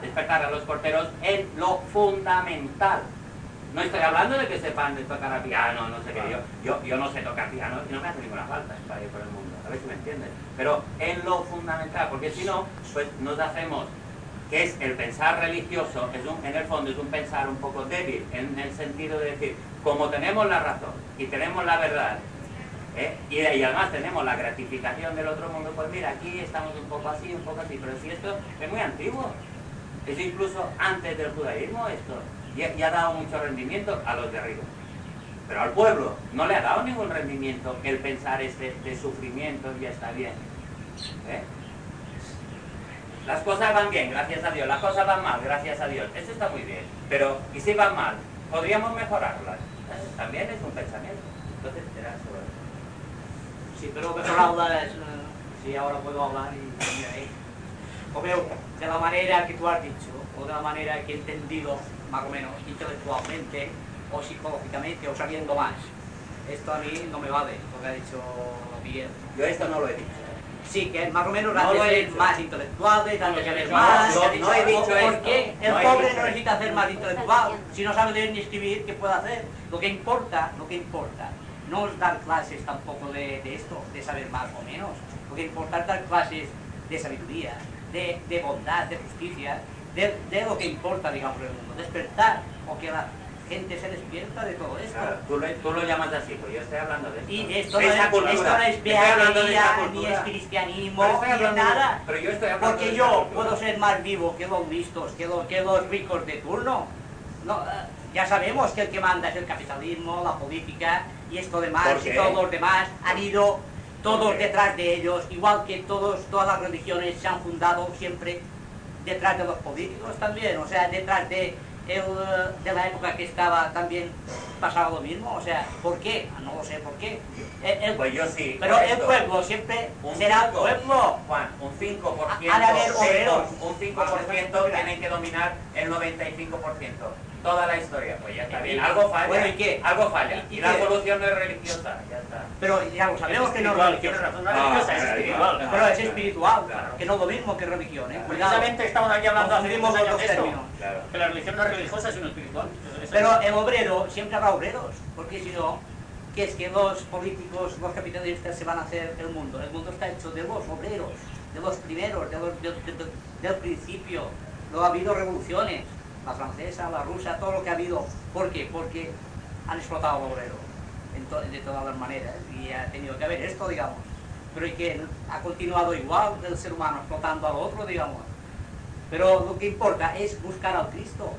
en lo fundamental. No estoy hablando de que sepan de tocar a piano, no sé qué, yo no sé tocar piano y no me hace ninguna falta para ir por el mundo, a ver si me entiendes. Pero en lo fundamental, porque si no, pues nos hacemos, que es el pensar religioso, en el fondo es un pensar un poco débil, en el sentido de decir, como tenemos la razón y tenemos la verdad, y además tenemos la gratificación del otro mundo, pues mira, aquí estamos un poco así, pero si esto es muy antiguo. Es incluso antes del judaísmo esto, y ha dado mucho rendimiento a los de arriba. Pero al pueblo no le ha dado ningún rendimiento el pensar de sufrimiento y ya está bien. Las cosas van bien, gracias a Dios, las cosas van mal, gracias a Dios. Eso está muy bien. Pero, ¿y si van mal? ¿Podríamos mejorarlas? También es un pensamiento. Entonces, será sobre eso. Sí, pero mejorarlas, si ahora puedo hablar y mira ahí. O veo de la manera que tú has dicho, o de la manera que he entendido, más o menos, intelectualmente, o psicológicamente, o sabiendo más. Esto a mí no me vale, lo que ha dicho Miguel. Yo esto no lo he dicho. Sí, que más o menos no lo he más intelectuales, tanto que leer más. No he dicho esto. Porque el pobre no necesita hacer más intelectual. Si no sabe leer ni escribir, ¿qué puede hacer? Lo que importa, no es dar clases tampoco de esto, de saber más o menos. Lo que importa es dar clases de sabiduría, de bondad, de justicia, de lo que importa, digamos, en el mundo. Despertar, o que gente se despierta de todo esto. Claro, tú lo llamas así, pero yo estoy hablando de esto. Y esto De no esa es cultura. beatería, ni es cristianismo, ni es nada. Pero yo estoy hablando Porque de yo esa cultura. puedo ser más vivo que los listos, que los ricos de turno. No, ya sabemos que el que manda es el capitalismo, la política y esto demás, ¿Por qué? y todos los demás han ido todos detrás de ellos, igual que todas las religiones se han fundado siempre detrás de los políticos también, o sea, detrás de la época que estaba también pasaba lo mismo, o sea, ¿por qué? No lo sé por qué. Pues yo sí. Pero el correcto. pueblo siempre Un será 5, pueblo. Juan, un 5%, Ha de haber obreros. un 5% tienen que dominar el 95%. Toda la historia, pues ya está bien. Algo falla. Bueno, ¿y qué? Algo falla. ¿Y Y la qué? solución no es religiosa, ya está. Pero ya lo sabemos que no es religiosa. No religiosa, es espiritual. Pero es espiritual, Claro. que no es lo mismo que religión, ¿eh? Cuidado. Precisamente estamos aquí hablando hace Confundimos muchos los años dos de esto. términos. Claro. Que la religión no es religiosa, sino espiritual. Eso Pero es. el obrero, siempre habrá obreros, porque si no, que es que los políticos, los capitalistas se van a hacer el mundo. El mundo está hecho de los obreros, de los primeros, del principio. No ha habido revoluciones, la francesa, la rusa, todo lo que ha habido. ¿Por qué? Porque han explotado al obrero de todas las maneras y ha tenido que haber esto, digamos. Pero y que ha continuado igual el ser humano explotando al otro, digamos. Pero lo que importa es buscar al Cristo.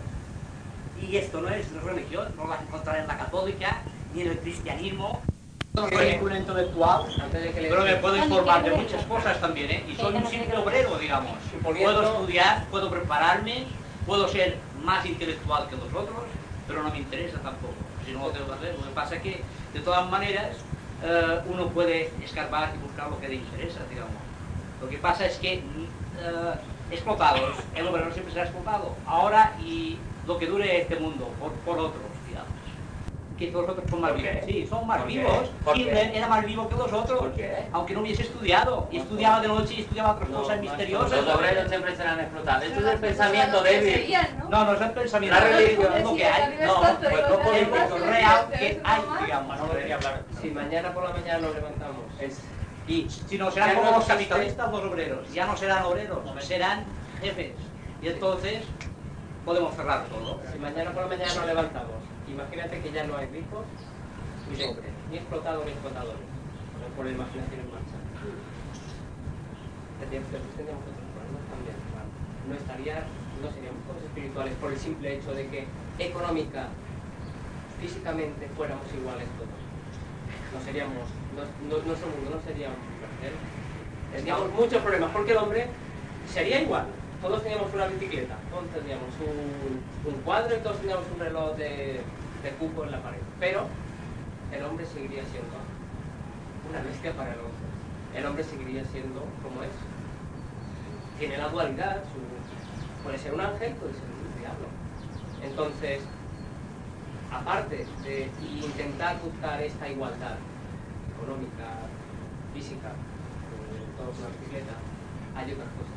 Y esto no es religión, no lo vas a encontrar en la católica, ni en el cristianismo. No soy ningún intelectual, pero me puedo informar de muchas cosas también, ¿eh? Y soy un simple obrero, digamos. Puedo estudiar, puedo prepararme, puedo ser más intelectual que los otros, pero no me interesa tampoco, si no lo tengo que hacer. Lo que pasa es que, de todas maneras, uno puede escarbar y buscar lo que le interesa, digamos. Lo que pasa es que explotados, el obrero siempre será explotado, ahora y lo que dure este mundo, por otros, digamos. Que los otros son más ¿Por vivos. qué? Sí, son más ¿Por qué? vivos. ¿Por qué? Hitler era más vivo que los otros, ¿Por qué? aunque no hubiese estudiado. Y estudiaba de noche y estudiaba otras cosas misteriosas. Los obreros siempre serán explotados. Esto es el pensamiento débil. No, no es el pensamiento. La religión es lo que hay. No, pues no por Es lo real que hay, digamos. No debería hablar. Si mañana por la mañana nos levantamos y Si no, serán ya como no los existe- capitalistas, los obreros. Ya no serán obreros, serán jefes. Y entonces podemos cerrar todo. si mañana por la mañana nos levantamos, imagínate que ya no hay ricos ni pobres, ni explotados ni explotadores, por la imaginación en marcha. Tendríamos otros problemas también. Claro. No seríamos todos espirituales por el simple hecho de que económica, físicamente fuéramos iguales todos. Nuestro mundo no sería un placer. Tendríamos muchos problemas porque el hombre sería igual. Todos teníamos una bicicleta, todos tendríamos un cuadro y todos tendríamos un reloj de cubo en la pared. Pero el hombre seguiría siendo una bestia para el hombre. El hombre seguiría siendo como es. Tiene la dualidad, puede ser un ángel, puede ser un diablo. Entonces, aparte de intentar buscar esta igualdad económica, física, todos una bicicleta, hay otras cosas.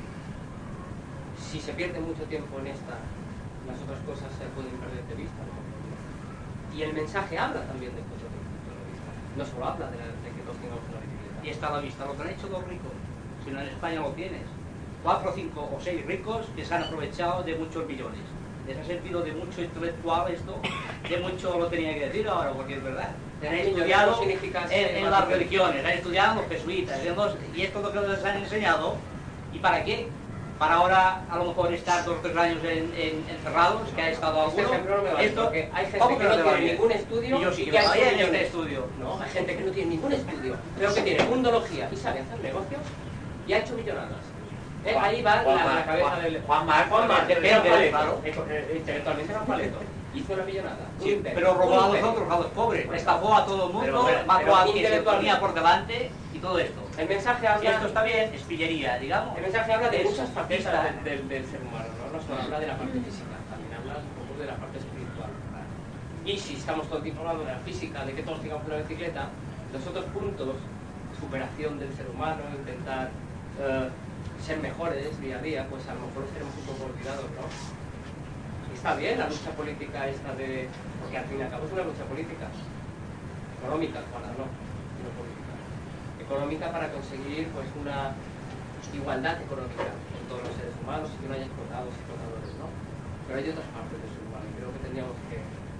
Si se pierde mucho tiempo en esta, las otras cosas se pueden perder de vista, ¿no? Y el mensaje habla también de otro punto de vista. No solo habla de que todos tengamos una bicicleta. Y está a la vista lo que han hecho los ricos. Si no, en España lo tienes. 4, 5 o 6 ricos que se han aprovechado de muchos millones. Les ha servido de mucho intelectual esto, de mucho lo tenía que decir ahora, porque es verdad. Han estudiado no significa en las religiones, han estudiado en los jesuitas, y esto es lo que les han enseñado. ¿Y para qué? Para ahora a lo mejor estar 2 o 3 años encerrados, que ha estado Este alguno. ejemplo no me vale, Esto, porque hay gente ¿cómo que no te va tiene bien? ningún estudio Y yo sí y que que me ha va hecho bien en millones. este estudio. No, hay gente que no tiene ningún estudio, pero que tiene fundología y sabe hacer negocios y ha hecho millonadas. Ahí va la cabeza del... Juan Marc, depende, claro. Intelectualmente era un paleto. Hizo una millonada. un Sí, imperio, pero robó un a imperio. nosotros, a los pobres, estafó a todo el mundo, Pero mató a quien se intelectualmente- ponía por delante y todo esto. El mensaje Si habla... esto está bien, es pillería, digamos. El mensaje habla de Es muchas facetas pista. del ser humano, ¿no? No solo habla de la parte física, también habla un poco de la parte espiritual. Y si estamos todo el tiempo hablando de la física, de que todos tengamos una bicicleta, los otros puntos, superación del ser humano, intentar ser mejores día a día, pues a lo mejor los tenemos un poco olvidados, ¿no? Y está bien la lucha política esta de... porque al fin y al cabo es una lucha política. Económica, ojalá no política. Económica para conseguir pues una igualdad económica en todos los seres humanos y que no haya explotados y explotadores, ¿no? Pero hay otras partes del ser humano y creo que tendríamos que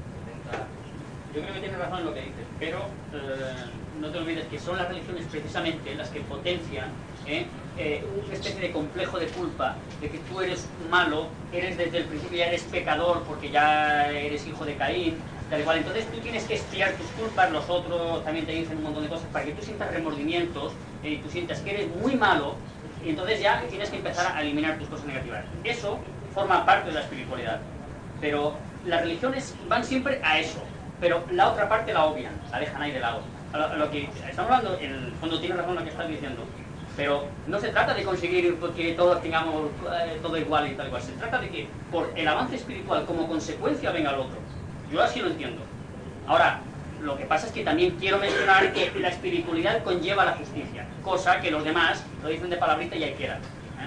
Yo creo que tienes razón en lo que dices, pero no te olvides que son las religiones precisamente las que potencian una especie de complejo de culpa, de que tú eres malo, eres desde el principio ya eres pecador porque ya eres hijo de Caín, tal igual. Entonces tú tienes que expiar tus culpas, los otros también te dicen un montón de cosas para que tú sientas remordimientos y tú sientas que eres muy malo, y entonces ya tienes que empezar a eliminar tus cosas negativas. Eso forma parte de la espiritualidad, pero las religiones van siempre a eso, pero la otra parte la obvian, la dejan ahí de lado. Lo que estamos hablando, en el fondo tienes razón lo que estás diciendo, pero no se trata de conseguir que todos tengamos todo igual y tal igual, se trata de que por el avance espiritual como consecuencia venga el otro. Yo así lo entiendo. Ahora, lo que pasa es que también quiero mencionar que la espiritualidad conlleva la justicia, cosa que los demás lo dicen de palabrita y ahí quedan.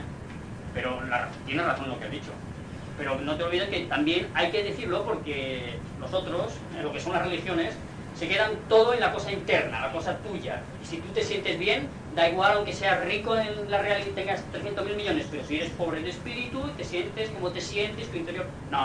Pero tienes razón en lo que has dicho. Pero no te olvides que también hay que decirlo porque nosotros, en lo que son las religiones, se quedan todo en la cosa interna, la cosa tuya. Y si tú te sientes bien, da igual aunque seas rico en la realidad y tengas 300.000 millones, pero si eres pobre de espíritu, te sientes como te sientes, tu interior... No.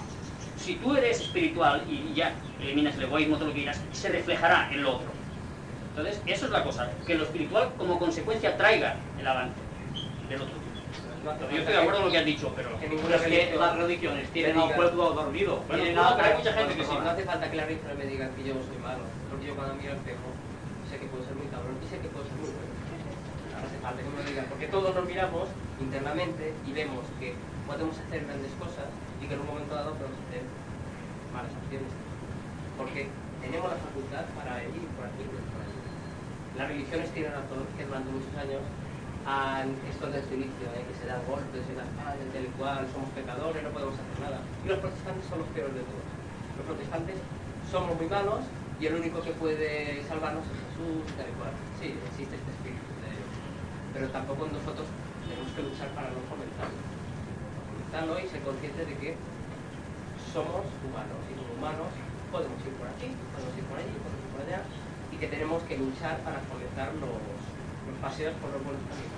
Si tú eres espiritual y ya eliminas el egoísmo, todo lo que quieras, se reflejará en lo otro. Entonces, eso es la cosa, que lo espiritual como consecuencia traiga el avance del otro. Yo estoy de acuerdo con lo que has dicho, pero es que las religiones tienen al pueblo dormido. Bueno, no, pero hay mucha gente que sí. No hace falta que la religión me diga que yo soy malo, porque yo cuando miro al espejo sé que puedo ser muy cabrón y sé que puedo ser muy bueno. No hace falta que me lo digan, porque todos nos miramos internamente y vemos que podemos hacer grandes cosas y que en un momento dado podemos hacer malas acciones. Porque tenemos la facultad para ir por aquí y por allí. Las religiones tienen a todos que durante muchos años esto del servicio, que se dan golpes en la espalda, tal y cual, somos pecadores, no podemos hacer nada. Y los protestantes son los peores de todos. Los protestantes somos muy malos y el único que puede salvarnos es Jesús, tal y cual. Sí, existe este espíritu de ellos. Pero tampoco nosotros tenemos que luchar para no fomentarlo. Fomentarlo y ser conscientes de que somos humanos y como humanos podemos ir por aquí, podemos ir por allí, podemos ir por allá y que tenemos que luchar para fomentar los paseos por los buenos caminos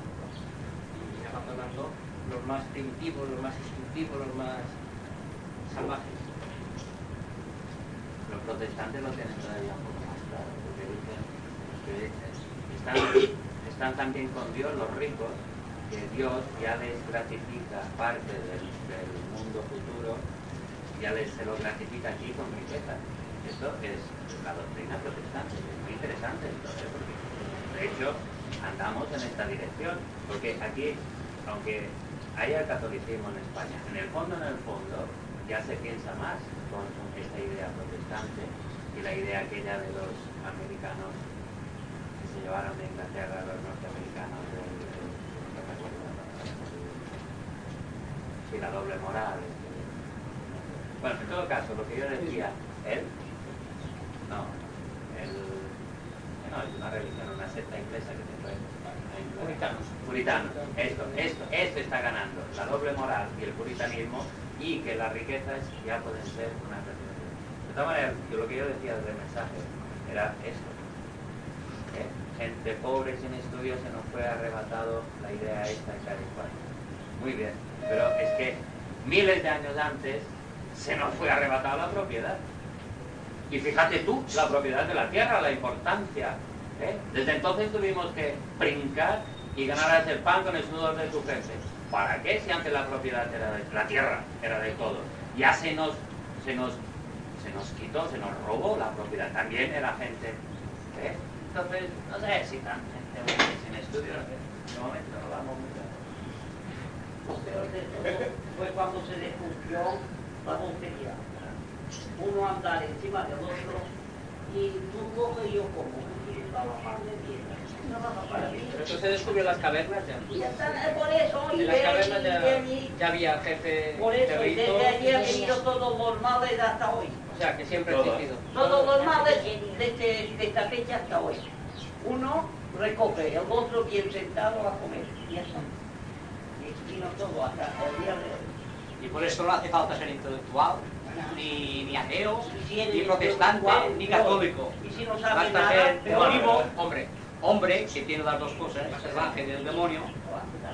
y abandonando los más primitivos, los más instintivos, los más salvajes. Los protestantes lo tienen todavía un poco más claro, porque dicen que están también con Dios los ricos, que Dios ya les gratifica parte del mundo futuro, ya se lo gratifica aquí con riqueza. Esto es la doctrina protestante, es muy interesante entonces, porque de hecho andamos en esta dirección, porque aquí, aunque haya el catolicismo en España, en el fondo ya se piensa más con esta idea protestante y la idea aquella de los americanos que se llevaron de Inglaterra a los norteamericanos, y la doble moral. Bueno, en todo caso, lo que yo decía, es una religión, una secta inglesa que se fue. Puritanos. Esto está ganando, la doble moral y el puritanismo, y que las riquezas ya pueden ser una religión. De todas maneras, lo que yo decía del mensaje era esto. Gente pobre sin estudios se nos fue arrebatado la idea esta y tal y cual. Muy bien, pero es que miles de años antes se nos fue arrebatada la propiedad. Y fíjate tú, la propiedad de la tierra, la importancia. Desde entonces tuvimos que brincar y ganar el pan con el sudor de su frente. ¿Para qué? Si antes la propiedad era de la tierra, era de todos. Ya se nos quitó, se nos robó la propiedad. También era gente. Entonces, no sé si tan gente sin estudios, de momento no vamos muy bien. Lo peor de todo fue cuando se descubrió la tontería. Uno andar encima del otro y tú coges y yo como. Y estaba mal de piedra. No vamos para mí. Pero eso se descubrió en las cavernas ya. Y ya está, por eso, y en las cavernas ya había jefe. Por eso, de y desde allí han venido todos los males hasta hoy. O sea, que siempre ha existido. Todos los males desde esta fecha hasta hoy. Uno recoge, el otro bien sentado a comer. Y ya está. Y vino todo hasta el día de hoy. Y por eso no hace falta ser intelectual, ni ateo, Si ni protestante, ni católico. Y si no sabe Basta nada, ser peor. vivo, hombre, que tiene las dos cosas, es el ángel y el demonio,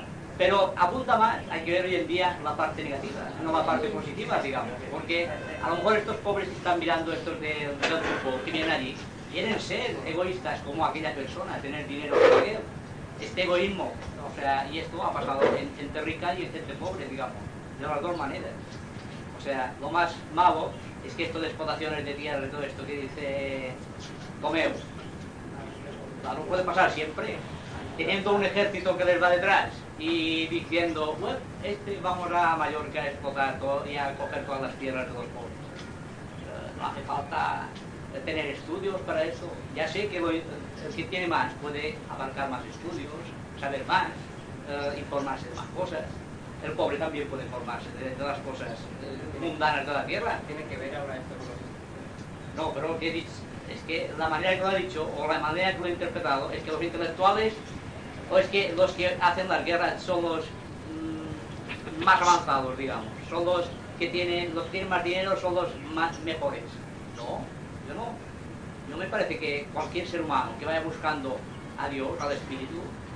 Pero abunda más, hay que ver hoy en día la parte negativa, no la parte positiva, digamos, porque a lo mejor estos pobres que están mirando, estos del grupo que vienen allí, quieren ser egoístas como aquella persona, tener dinero que aquel. Este egoísmo, o sea, y esto ha pasado en gente rica y en gente pobre, digamos, de las dos maneras. O sea, lo más malo es que esto de explotaciones de tierra y todo esto que dice Tomeu, no puede pasar siempre, teniendo un ejército que les va detrás y diciendo, bueno, vamos a Mallorca a explotar todo y a coger todas las tierras de los pobres. No hace falta tener estudios para eso. Ya sé que el que tiene más puede abarcar más estudios, saber más, informarse de más cosas. El pobre también puede informarse de las cosas mundanas de la tierra. Tiene que ver ahora esto con los... No, pero lo que he dicho es que la manera que lo ha dicho o la manera que lo he interpretado es que los intelectuales o es que los que hacen las guerras son los más avanzados, digamos, son los que tienen más dinero, son los más mejores. No, yo no. Yo me parece que cualquier ser humano que vaya buscando a Dios, al Espíritu,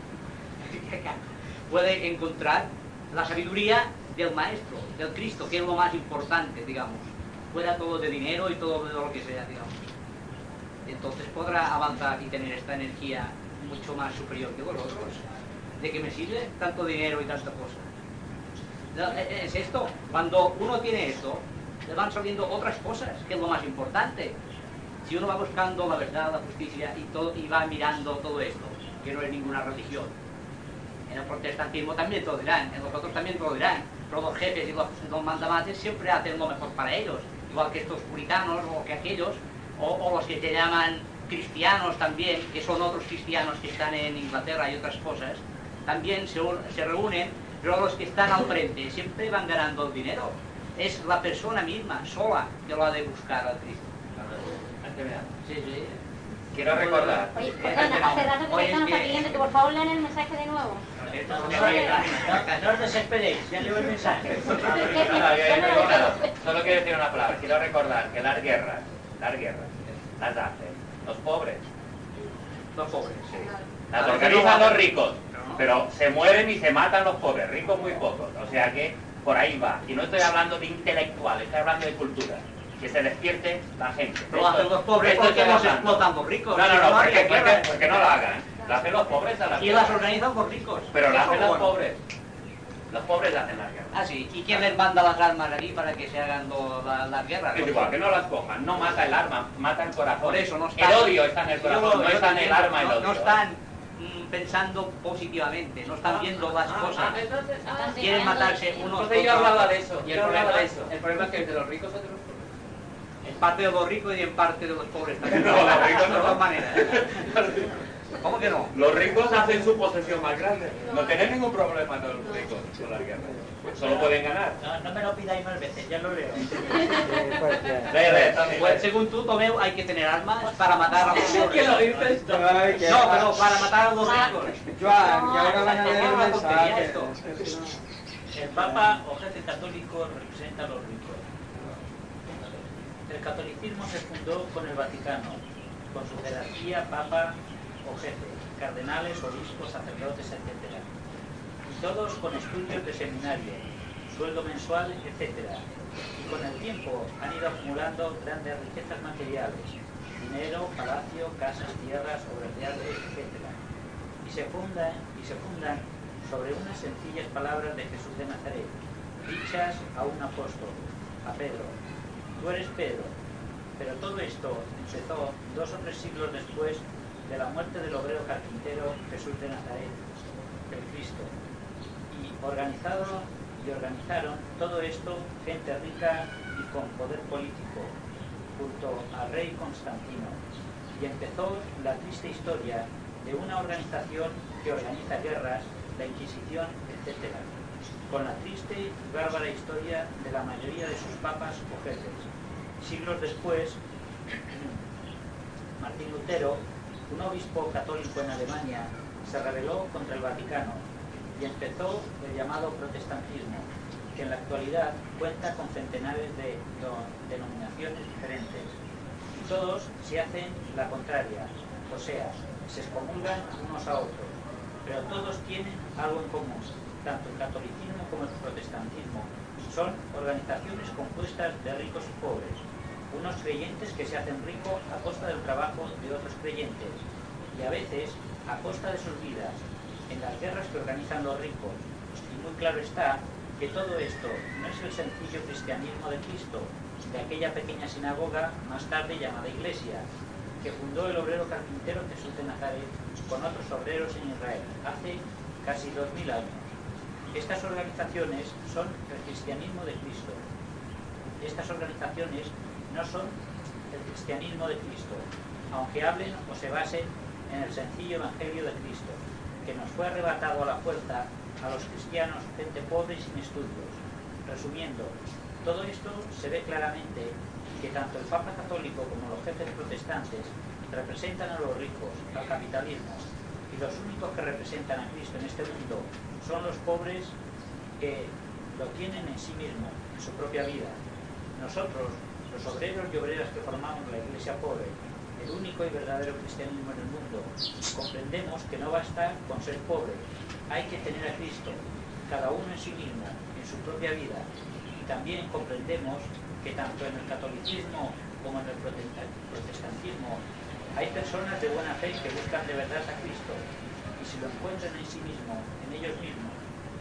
puede encontrar la sabiduría del Maestro, del Cristo, que es lo más importante, digamos. Fuera todo de dinero y todo de lo que sea, digamos. Entonces podrá avanzar y tener esta energía mucho más superior que vosotros. ¿De qué me sirve tanto dinero y tanta cosa? Es esto, cuando uno tiene esto, le van saliendo otras cosas, que es lo más importante. Si uno va buscando la verdad, la justicia y va mirando todo esto, que no es ninguna religión. En el protestantismo también todo dirán, en los otros también todo dirán, pero los jefes y los mandamates siempre hacen lo mejor para ellos, igual que estos puritanos o que aquellos, o los que te llaman cristianos también, que son otros cristianos que están en Inglaterra y otras cosas, también se reúnen, pero los que están al frente siempre van ganando el dinero. Es la persona misma, sola, que lo ha de buscar al Cristo. Sí, sí. Quiero recordar. Oye, perdona, hace rato que nos está pidiendo que por favor lean el mensaje de nuevo. No os desesperéis, ya leo el mensaje. Solo quiero decir una palabra. Quiero recordar que las guerras las hacen los pobres. Los pobres, Sí. Las organizan los ricos, pero se mueren y se matan los pobres, ricos muy pocos. O sea que por ahí va. Y no estoy hablando de intelectuales, estoy hablando de cultura. Que se despierte la gente. Lo hacen los pobres porque no se explotan los ricos. No, porque no lo hagan. Lo hacen los pobres a las y las organizan los ricos. Pero lo hacen los pobres. Los pobres hacen las guerras. Ah, sí. ¿Y quién les manda las armas allí para que se hagan las guerras? Es igual, que no las cojan. No mata el arma, mata el corazón. Por eso no están, el odio está en el corazón, no está en el arma el odio. No están pensando positivamente, no están viendo las cosas. Quieren matarse unos Entonces yo hablaba de eso. Y El problema es que es de los ricos o de los pobres. En parte de los ricos y en parte de los pobres también. No, los ricos no. De todas maneras. ¿Cómo que no? Los ricos hacen su posesión más grande. No tienen ningún problema los ricos con las guerras. Solo pueden ganar. No me lo pidáis más veces, ya lo leo. Pues según tú, Tomeu, hay que tener armas para matar a los pobres. ¿Qué lo dices? No, pero para matar a los ricos. Joan, que ahora van a leer el una tontería mensaje. esto. El Papa o jefe católico representa a los ricos. El catolicismo se fundó con el Vaticano, con su jerarquía, papa o jefe, cardenales, obispos, sacerdotes, etc. Y todos con estudios de seminario, sueldo mensual, etc. Y con el tiempo han ido acumulando grandes riquezas materiales, dinero, palacio, casas, tierras, obras de arte, etc. Y se fundan sobre unas sencillas palabras de Jesús de Nazaret, dichas a un apóstol, a Pedro. Tú eres Pedro, pero todo esto empezó 2 o 3 siglos después de la muerte del obrero carpintero Jesús de Nazaret, el Cristo. Y organizaron todo esto gente rica y con poder político, junto al rey Constantino. Y empezó la triste historia de una organización que organiza guerras, la Inquisición, etc. Con la triste y bárbara historia de la mayoría de sus papas o jefes. Siglos después, Martín Lutero, un obispo católico en Alemania, se rebeló contra el Vaticano y empezó el llamado protestantismo, que en la actualidad cuenta con centenares de denominaciones diferentes. Y todos se hacen la contraria, o sea, se excomulgan unos a otros, pero todos tienen algo en común, tanto el catolicismo como el protestantismo son organizaciones compuestas de ricos y pobres, unos creyentes que se hacen ricos a costa del trabajo de otros creyentes y a veces a costa de sus vidas, en las guerras que organizan los ricos. Y muy claro está que todo esto no es el sencillo cristianismo de Cristo, de aquella pequeña sinagoga más tarde llamada Iglesia, que fundó el obrero carpintero Jesús de Nazaret con otros obreros en Israel hace casi 2000 años. Estas organizaciones son el cristianismo de Cristo. Estas organizaciones no son el cristianismo de Cristo, aunque hablen o se basen en el sencillo evangelio de Cristo, que nos fue arrebatado a la fuerza a los cristianos, gente pobre y sin estudios. Resumiendo, todo esto se ve claramente que tanto el Papa Católico como los jefes protestantes representan a los ricos, al capitalismo, y los únicos que representan a Cristo en este mundo son los pobres que lo tienen en sí mismo, en su propia vida. Nosotros, los obreros y obreras que formamos la Iglesia pobre, el único y verdadero cristianismo en el mundo, comprendemos que no basta con ser pobre, hay que tener a Cristo, cada uno en sí mismo, en su propia vida. Y también comprendemos que tanto en el catolicismo como en el protestantismo hay personas de buena fe que buscan de verdad a Cristo, y si lo encuentran en sí mismo, en ellos mismos,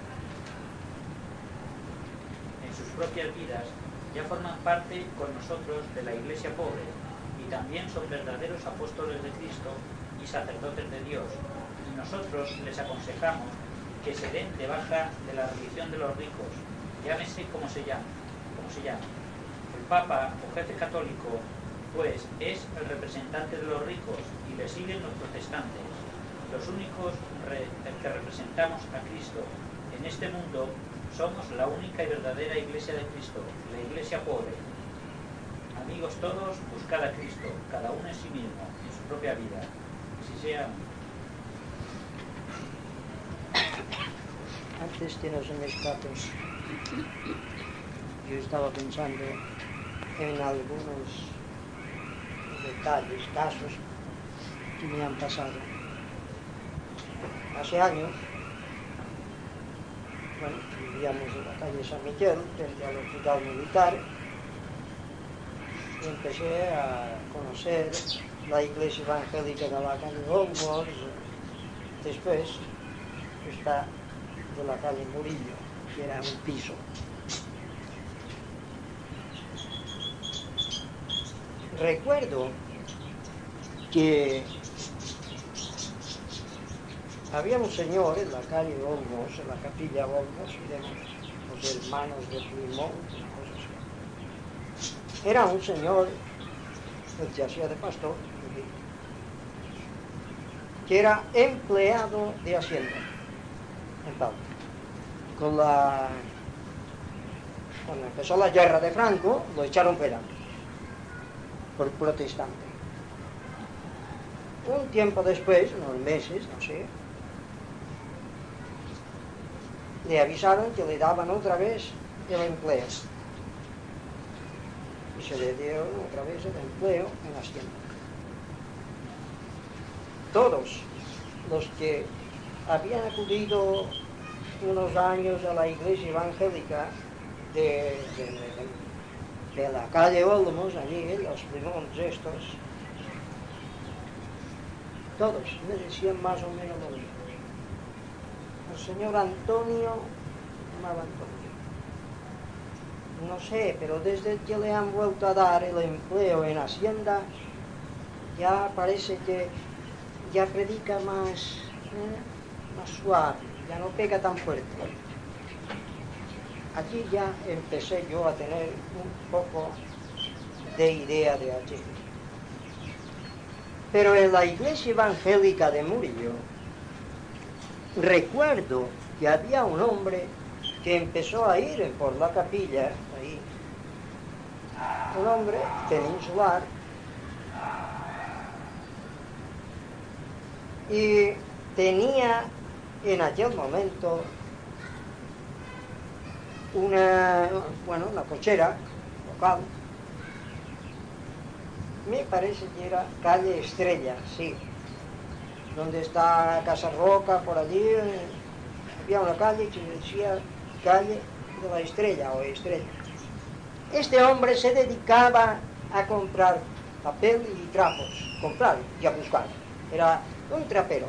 en sus propias vidas, ya forman parte con nosotros de la Iglesia pobre, y también son verdaderos apóstoles de Cristo y sacerdotes de Dios, y nosotros les aconsejamos que se den de baja de la religión de los ricos, llámese como se llame. El Papa o jefe católico, pues, es el representante de los ricos y le siguen los protestantes. Los únicos que representamos a Cristo en este mundo somos la única y verdadera Iglesia de Cristo, la Iglesia pobre. Amigos todos, buscad a Cristo, cada uno en sí mismo, en su propia vida. Así sea. Antes que no se me escape, yo estaba pensando en algunos detalles, casos que me han pasado. Hace años, bueno, vivíamos en la calle San Miguel, frente al hospital militar, y empecé a conocer la iglesia evangélica de la calle Olmos. Después está de la calle Murillo, que era un piso. Recuerdo que había un señor en la calle Olmos, en la capilla Olmos, los hermanos de Limón, cosas así. Era un señor, el que hacía de pastor, que era empleado de Hacienda. Entonces, cuando empezó la guerra de Franco, lo echaron fuera por protestante. Un tiempo después, unos meses, no sé, le avisaron que le daban otra vez el empleo. Y se le dio otra vez el empleo en Hacienda. Todos los que habían acudido unos años a la iglesia evangélica de la calle Olmos, allí, los limones estos, todos me decían más o menos lo mismo. El señor Antonio, llamaba Antonio, no sé, pero desde que le han vuelto a dar el empleo en Hacienda, ya parece que ya predica más suave, ya no pega tan fuerte. Aquí ya empecé yo a tener un poco de idea de allí. Pero en la iglesia evangélica de Murillo, recuerdo que había un hombre que empezó a ir por la capilla, ahí, un hombre peninsular, y tenía en aquel momento una cochera local, me parece que era calle Estrella, sí, donde está Casa Roca, por allí, había una calle que decía calle de la Estrella o Estrella. Este hombre se dedicaba a comprar papel y trapos, comprar y a buscar. Era un trapero.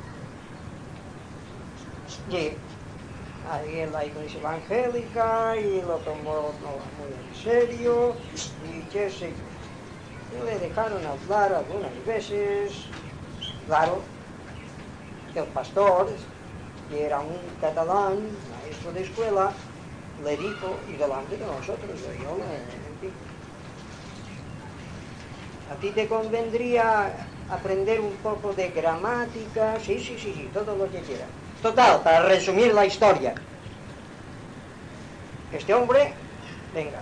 Y ahí en la iglesia evangélica y lo tomó muy en serio y qué sé yo. Y le dejaron hablar algunas veces. Claro, el pastor, que era un catalán, maestro de escuela, le dijo, y delante de nosotros, en fin, a ti te convendría aprender un poco de gramática, sí, todo lo que quieras. Total, para resumir la historia, este hombre, venga,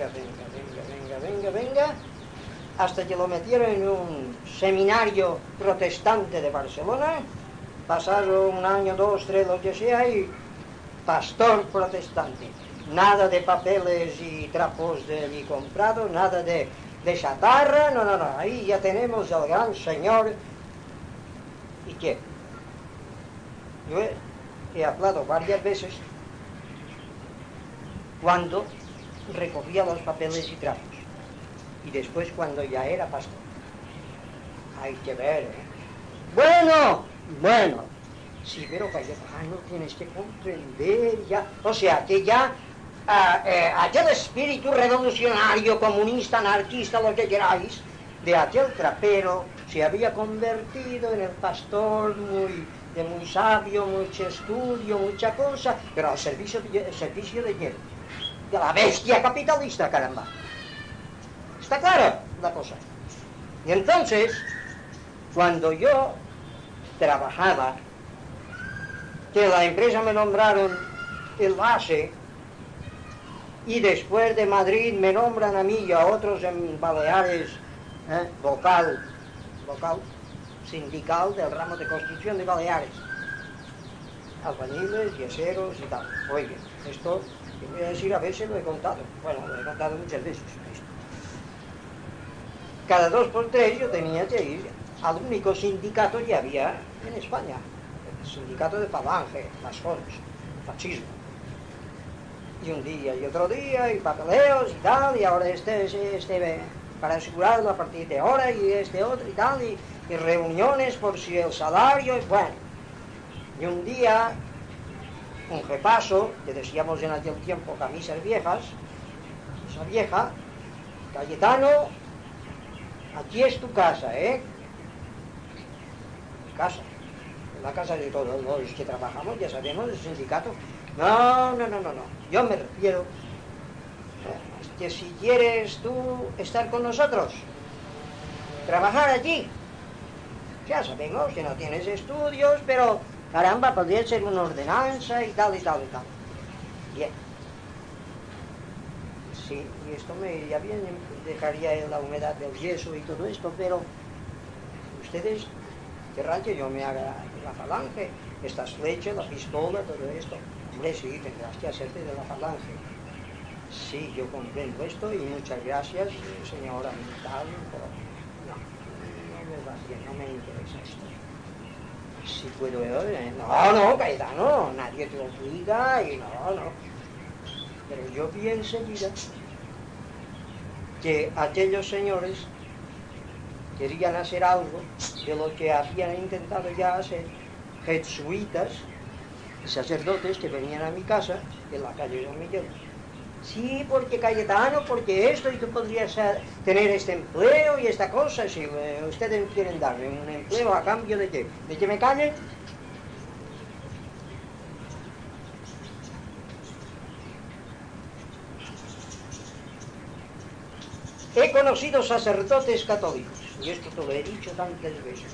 hasta que lo metieron en un seminario protestante de Barcelona, pasaron un año, 2, 3, lo que sea, y pastor protestante. Nada de papeles y trapos de allí comprados, nada de chatarra, no, ahí ya tenemos al gran señor. ¿Y qué? Yo he hablado varias veces cuando recogía los papeles y trapos y después cuando ya era pastor. Hay que ver, Bueno, sí, pero Cayetano, tienes que comprender ya, o sea, que ya aquel espíritu revolucionario, comunista, anarquista, lo que queráis, de aquel trapero se había convertido en el pastor muy sabio, mucho estudio, mucha cosa, pero al servicio de quién? De la bestia capitalista, caramba. ¿Está clara la cosa? Y entonces, cuando yo trabajaba, que la empresa me nombraron el base, y después de Madrid me nombran a mí y a otros en Baleares, vocal sindical del ramo de construcción de Baleares, albañiles, yeseros y tal. Oye, esto, que voy a decir, a veces lo he contado, bueno, lo he contado muchas veces. Cada 2 por 3 yo tenía que ir al único sindicato que había en España, el sindicato de Falange, las Jones, fascismo. Y un día y otro día, y papeleos y tal, y ahora este para asegurarlo a partir de ahora, y este otro y tal, y reuniones por si el salario, y bueno. Y un día, un repaso, que decíamos en aquel tiempo camisas viejas, esa vieja, Cayetano, aquí es tu casa, Mi casa, la casa de todos los que trabajamos, ya sabemos, del sindicato. No, yo me refiero que si quieres tú estar con nosotros, trabajar allí, ya sabemos que no tienes estudios, pero caramba, podría ser una ordenanza y tal. Bien. Sí, y esto me iría bien, dejaría la humedad del yeso y todo esto, pero ustedes querrán que yo me haga la falange, estas flechas, la pistola, todo esto. Hombre, sí, tendrás que hacerte de la falange. Sí, yo comprendo esto y muchas gracias, señora tal, pero no me va bien, no me interesa esto. Si puedo, no, Cayetano, nadie te obliga y no. Pero yo vi enseguida que aquellos señores querían hacer algo de lo que habían intentado ya hacer jesuitas, sacerdotes que venían a mi casa en la calle Don Miguel. Sí, porque Cayetano, porque esto, y tú podrías tener este empleo y esta cosa, si ustedes quieren darme un empleo a cambio de qué, de que me calle. He conocido sacerdotes católicos, y esto te lo he dicho tantas veces,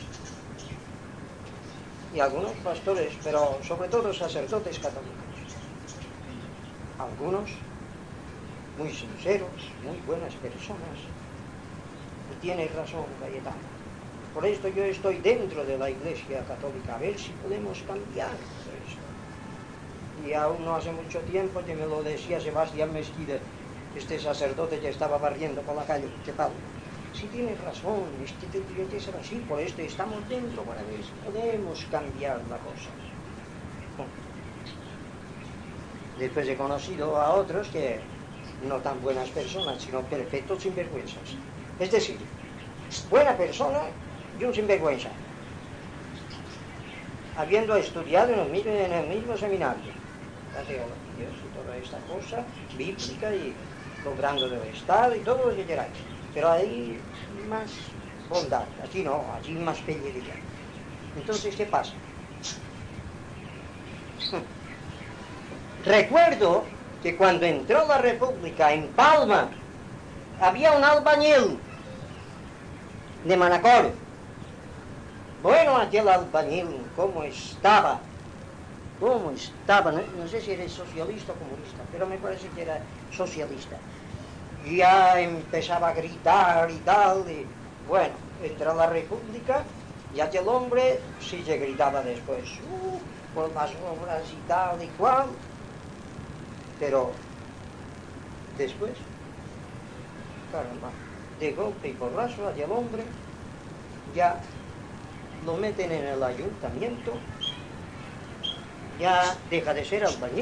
y algunos pastores, pero sobre todo sacerdotes católicos. Algunos muy sinceros, muy buenas personas. Y tienes razón, Cayetano. Por esto yo estoy dentro de la Iglesia Católica, a ver si podemos cambiar esto. Y aún no hace mucho tiempo que me lo decía Sebastián Mesquida, este sacerdote que estaba barriendo por la calle, que Pablo. Si tienes razón, este tendría que ser así, por esto estamos dentro para ver si podemos cambiar la cosa. Bueno, Después he conocido a otros que no tan buenas personas, sino perfectos sinvergüenzas. Es decir, buena persona y un sinvergüenza, habiendo estudiado en el mismo seminario la teología y toda esta cosa bíblica y logrando del Estado y todo lo que queráis. Pero hay más bondad, aquí no, allí más pellería. Entonces, ¿qué pasa? Recuerdo que cuando entró la República en Palma, había un albañil de Manacor. Bueno, aquel albañil, ¿cómo estaba? No sé si era socialista o comunista, pero me parece que era socialista. Ya empezaba a gritar y tal, y bueno, entró la República, y aquel hombre sí se gritaba después, por las obras y tal y cual, pero después, caramba, de golpe y porrazo aquel hombre, ya lo meten en el ayuntamiento, ya deja de ser albañil,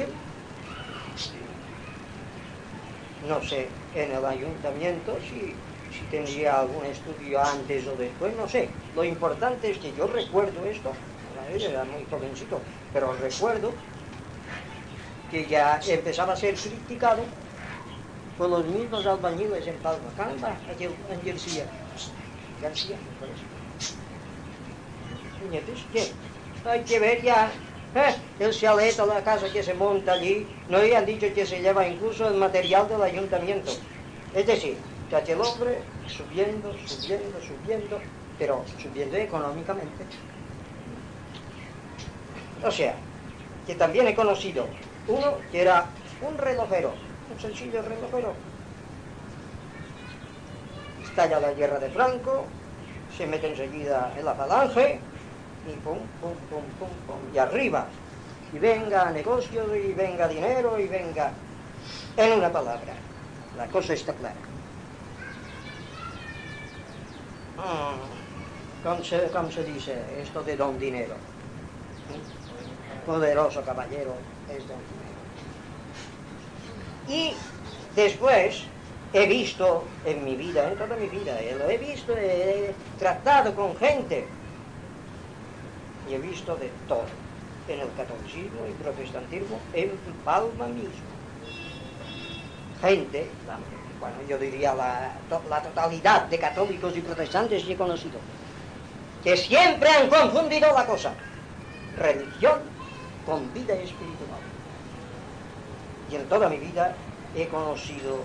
no sé, en el ayuntamiento si tendría algún estudio antes o después, no sé. Lo importante es que yo recuerdo esto, era muy jovencito, pero recuerdo que ya empezaba a ser criticado por los mismos albañiles en Palma. Caramba, aquel García, me parece. Entonces, ¿qué? Hay que ver ya, el chalet o la casa que se monta allí, no habían dicho que se lleva incluso el material del ayuntamiento. Es decir, que aquel hombre subiendo, pero subiendo económicamente. O sea, que también he conocido uno que era un relojero, un sencillo relojero. Estalla la guerra de Franco, se mete enseguida en la falange, y pum, y arriba. Y venga negocios, y venga dinero, y venga... En una palabra, la cosa está clara. ¿Cómo se dice esto de don dinero? Poderoso caballero es don dinero. Y después he visto en mi vida, en toda mi vida, lo he visto, he tratado con gente y he visto de todo, en el catolicismo y protestantismo, en Palma mismo. Gente, bueno, yo diría la totalidad de católicos y protestantes que he conocido, que siempre han confundido la cosa, religión con vida espiritual. Y en toda mi vida he conocido,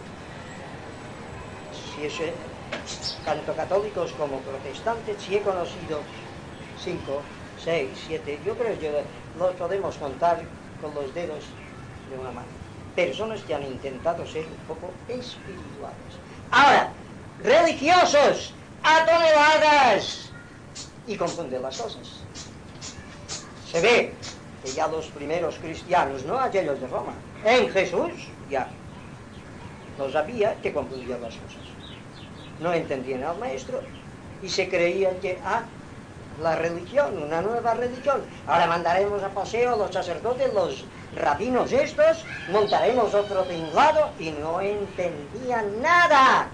tanto católicos como protestantes, si he conocido 5, 6, 7, yo creo que los podemos contar con los dedos de una mano. Personas que han intentado ser un poco espirituales. Ahora, religiosos a toneladas y confunden las cosas. Se ve que ya los primeros cristianos, no aquellos de Roma, en Jesús ya no sabía que confundían las cosas. No entendían al maestro y se creían que, la religión, una nueva religión. Ahora mandaremos a paseo a los sacerdotes, los rabinos estos, montaremos otro tinglado y no entendían nada.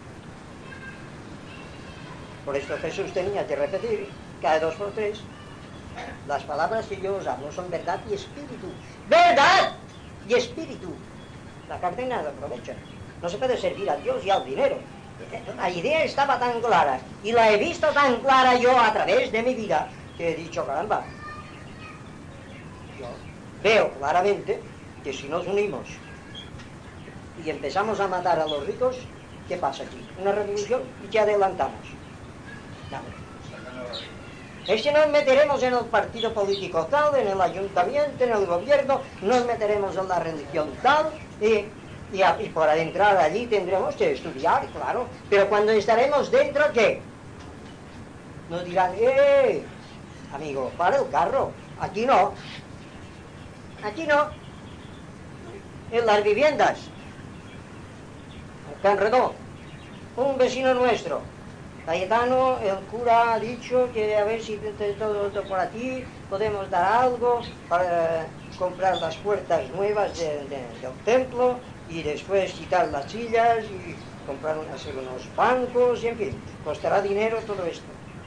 Por esto Jesús tenía que repetir cada 2 por 3, las palabras que yo os hablo son verdad y espíritu. ¡Verdad y espíritu! La carne nada aprovecha. No se puede servir a Dios y al dinero. La idea estaba tan clara y la he visto tan clara yo a través de mi vida que he dicho, caramba, yo veo claramente que si nos unimos y empezamos a matar a los ricos, ¿qué pasa aquí? Una revolución y ¿qué adelantamos? Nada. Es que nos meteremos en el partido político tal, en el ayuntamiento, en el gobierno, nos meteremos en la religión tal y para entrar allí tendremos que estudiar, claro. Pero cuando estaremos dentro, ¿qué? Nos dirán, amigo, para el carro. Aquí no. Aquí no. En las viviendas. En Canredó. Un vecino nuestro, Cayetano, el cura ha dicho que a ver si todo por aquí podemos dar algo comprar las puertas nuevas del templo y después quitar las sillas y comprar hacer unos bancos y en fin, costará dinero todo esto.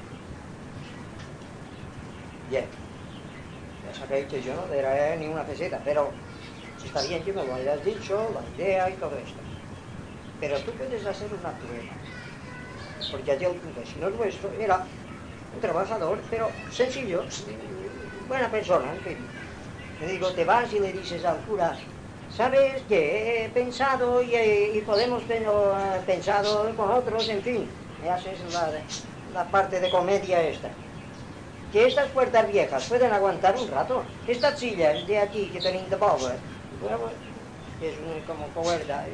Bien, ya sabéis que yo no daré ni una peseta, pero está bien que me lo hayas dicho, la idea y todo esto. Pero tú puedes hacer una prueba, porque allí el campesino nuestro era un trabajador, pero sencillo, buena persona, en fin. Le digo, te vas y le dices al cura, ¿sabes que he pensado y podemos pensado con otros, en fin? Me haces la parte de comedia esta. Que estas puertas viejas pueden aguantar un rato. Estas sillas de aquí que tienen de power, bueno, es como cuerda.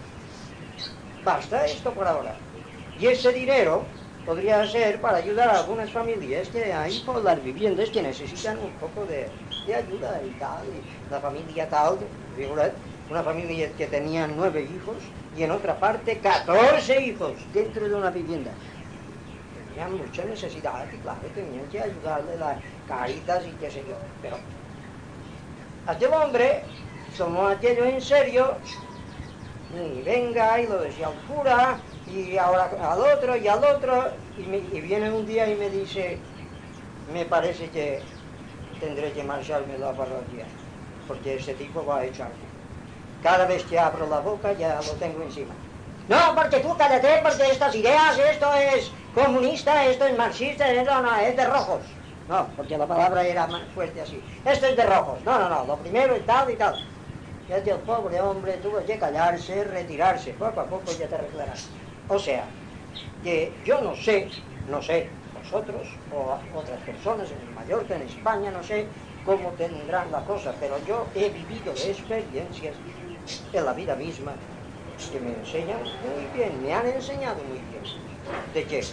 Basta esto por ahora. Y ese dinero podría ser para ayudar a algunas familias que hay por las viviendas que necesitan un poco de ayuda y tal. Y la familia tal, una familia que tenía 9 hijos y en otra parte 14 hijos dentro de una vivienda. Tenían mucha necesidad y claro, tenían que ayudarle las caritas y qué sé yo. Pero aquel hombre tomó aquello en serio y venga y lo decía al cura y ahora al otro y al otro y viene un día y me dice, me parece que tendré que marcharme de la parroquia porque ese tipo va a echarme. Cada vez que abro la boca ya lo tengo encima. No, porque tú cállate, porque estas ideas, esto es comunista, esto es marxista, esto no, es de rojos. No, porque la palabra era más fuerte así. Esto es de rojos. No, lo primero es tal y tal. Y el pobre hombre tuvo que callarse, retirarse. Poco a poco ya te arreglarás. O sea, que yo no sé, vosotros o otras personas en Mallorca, en España, no sé cómo tendrán la cosa, pero yo he vivido experiencias en la vida misma que me enseñan muy bien, me han enseñado muy bien. ¿De qué?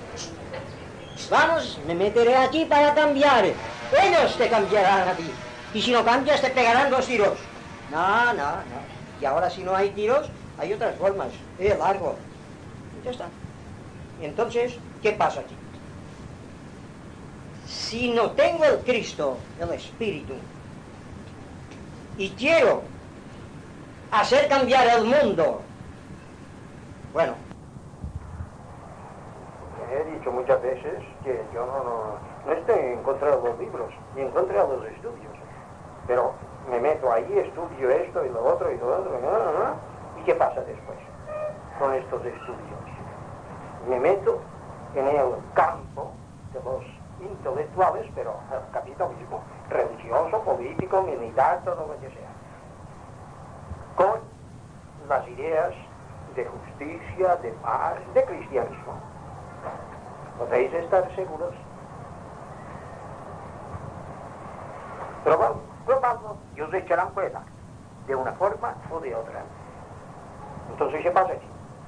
Vamos, me meteré aquí para cambiar. Ellos te cambiarán a ti. Y si no cambias, te pegarán 2 tiros. No. Y ahora si no hay tiros, hay otras formas. Largo. Y ya está. Y entonces, ¿qué pasa aquí? Si no tengo el Cristo, el Espíritu, y quiero hacer cambiar el mundo, bueno, he dicho muchas veces que yo no estoy en contra de los libros, ni en contra de los estudios, pero me meto ahí, estudio esto y lo otro, ¿y qué pasa después con estos estudios? Me meto en el campo de los intelectuales, pero el capitalismo religioso, político, militar, todo lo que sea, con las ideas de justicia, de paz, de cristianismo. ¿Podéis estar seguros? Probadlo y os echarán cuenta, de una forma o de otra. Entonces, ¿qué pasa aquí?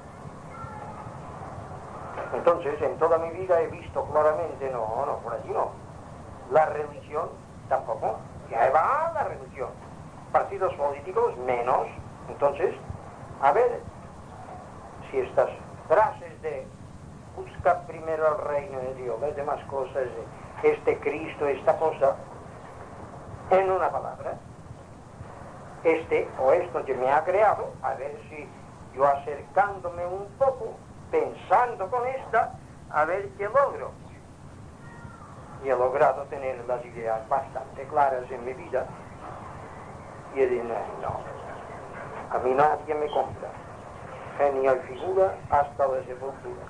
Entonces, en toda mi vida he visto claramente, no, por allí no. La religión tampoco. Ya va la religión. Partidos políticos menos. Entonces, a ver si estas frases de busca primero el reino de Dios, las demás cosas, este Cristo, esta cosa, en una palabra, este o esto que me ha creado, a ver si yo acercándome un poco, pensando con esta, a ver qué logro. Y he logrado tener las ideas bastante claras en mi vida. Y he dicho, no, a mí nadie me compra. Genio y figura hasta la sepultura.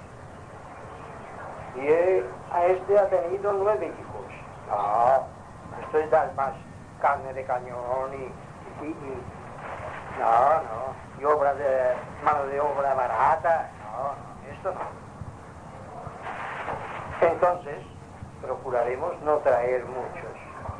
Y a este ha tenido 9 hijos. No, esto es dar más carne de cañón y obra de mano de obra barata. No, esto no. Entonces, procuraremos no traer muchos.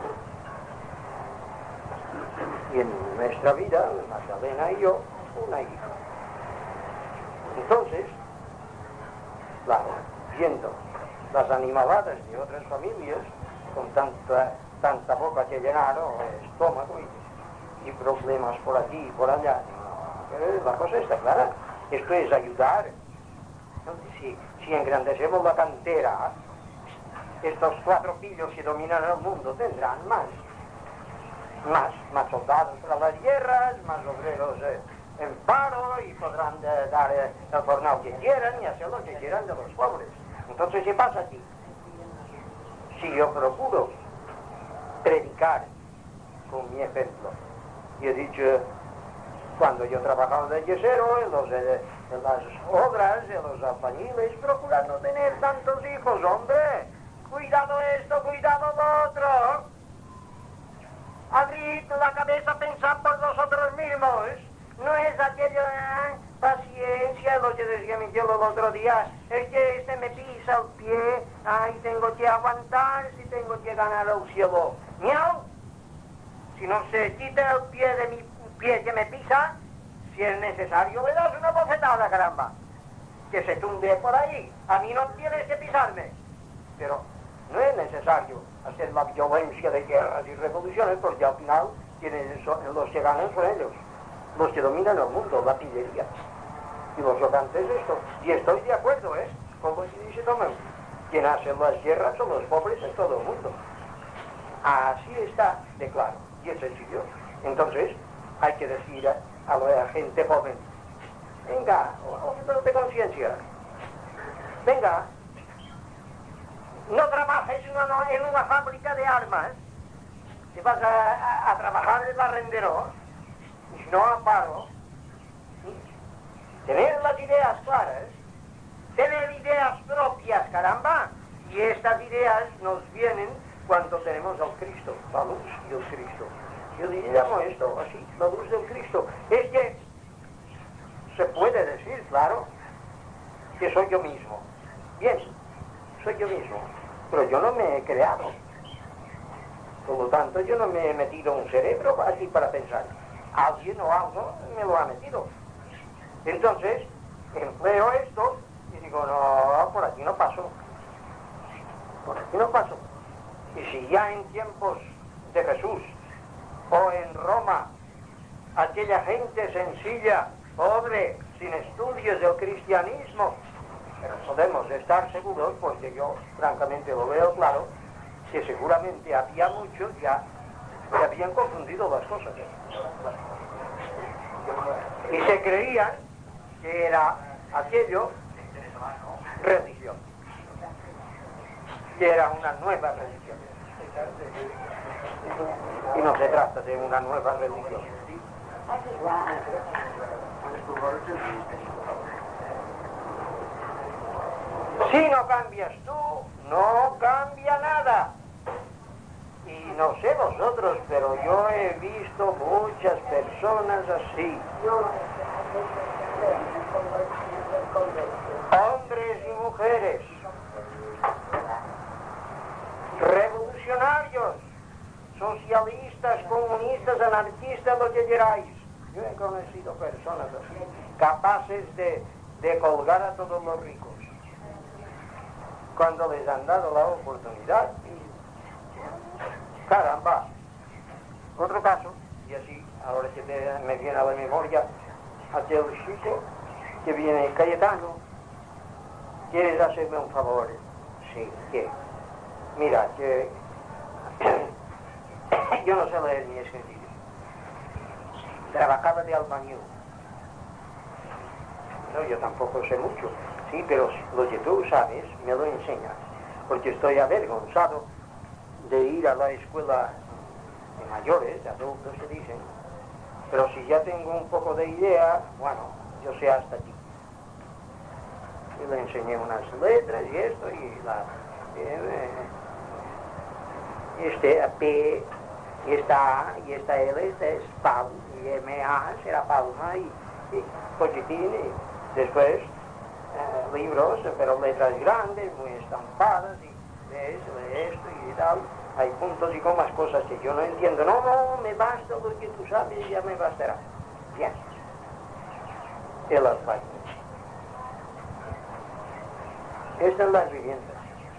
Y en nuestra vida, Magdalena y yo, una hija. Entonces, claro, viendo las animaladas de otras familias, con tanta boca que llenar, o estómago, y problemas por aquí y por allá, pero la cosa está clara. Esto es ayudar. Si engrandecemos la cantera, estos 4 pillos que dominan el mundo tendrán más. más soldados para las guerras, más obreros en paro y podrán dar el jornal que quieran y hacer lo que quieran de los pobres. Entonces, ¿qué pasa aquí? Si yo procuro predicar con mi ejemplo, y he dicho, cuando yo trabajaba de yesero, en las obras, en los albañiles, procurando tener tantos hijos, hombre, cuidado esto, cuidado lo otro. Abrid la cabeza, pensad por vosotros mismos. No es aquello, paciencia, lo que decía mi tío el otro día, es que este me pisa el pie, ay, tengo que aguantar, si tengo que ganar el cielo. ¡Miau! Si no se quita el pie de mi pie que me pisa, si es necesario, le das una bofetada, caramba, que se tumbe por ahí. A mí no tienes que pisarme. Pero no es necesario hacer la violencia de guerras y revoluciones, porque al final los que ganan son ellos, los que dominan el mundo, la artillería. Y los votantes esto. Y estoy de acuerdo, con lo que dice Tomás. Quien hace las guerras son los pobres en todo el mundo. Así está de claro. Y es sencillo. Entonces, hay que decir a la gente joven, venga, hombre de conciencia, venga, no trabajes en una fábrica de armas, te vas a trabajar de barrendero, y si no a paro. Tener las ideas claras, tener ideas propias, caramba, y estas ideas nos vienen cuando tenemos al Cristo, la luz y el Cristo. Yo le llamo esto así, la luz del Cristo. Es que se puede decir, claro, que soy yo mismo. Bien, soy yo mismo, pero yo no me he creado. Por lo tanto, yo no me he metido un cerebro así para pensar. Alguien o algo me lo ha metido. Entonces, empleo esto y digo, no, por aquí no paso. Por aquí no paso. Y si ya en tiempos de Jesús o en Roma, aquella gente sencilla, pobre, sin estudios del cristianismo, pero podemos estar seguros, porque yo francamente lo veo claro, que seguramente había muchos ya que habían confundido las cosas. Y se creían que era aquello religión, que era una nueva religión. Y no se trata de una nueva religión. Si no cambias tú, no cambia nada. Y no sé vosotros, pero yo he visto muchas personas así. Hombres y mujeres, revolucionarios, socialistas, comunistas, anarquistas, lo que queráis. Yo he conocido personas así, capaces de colgar a todos los ricos, cuando les han dado la oportunidad. Caramba. Otro caso, y así, ahora que me viene a la memoria, aquel chico que viene, Cayetano, ¿quieres hacerme un favor? Sí, ¿qué? Mira, que yo no sé leer ni escribir. Trabajaba de albañil. No, yo tampoco sé mucho, sí, pero lo que tú sabes me lo enseñas, porque estoy avergonzado de ir a la escuela de mayores, de adultos se dicen, pero si ya tengo un poco de idea, bueno, yo sé hasta aquí. Y le enseñé unas letras y esto, y este P, y esta A, y esta L, este es Pau, y MA será Palma, y Pochetín, y después libros, pero letras grandes, muy estampadas, y de esto y tal. Hay puntos y comas, cosas que yo no entiendo. No, me basta lo que tú sabes, ya me bastará. Bien. El albañil. Estas son las viviendas.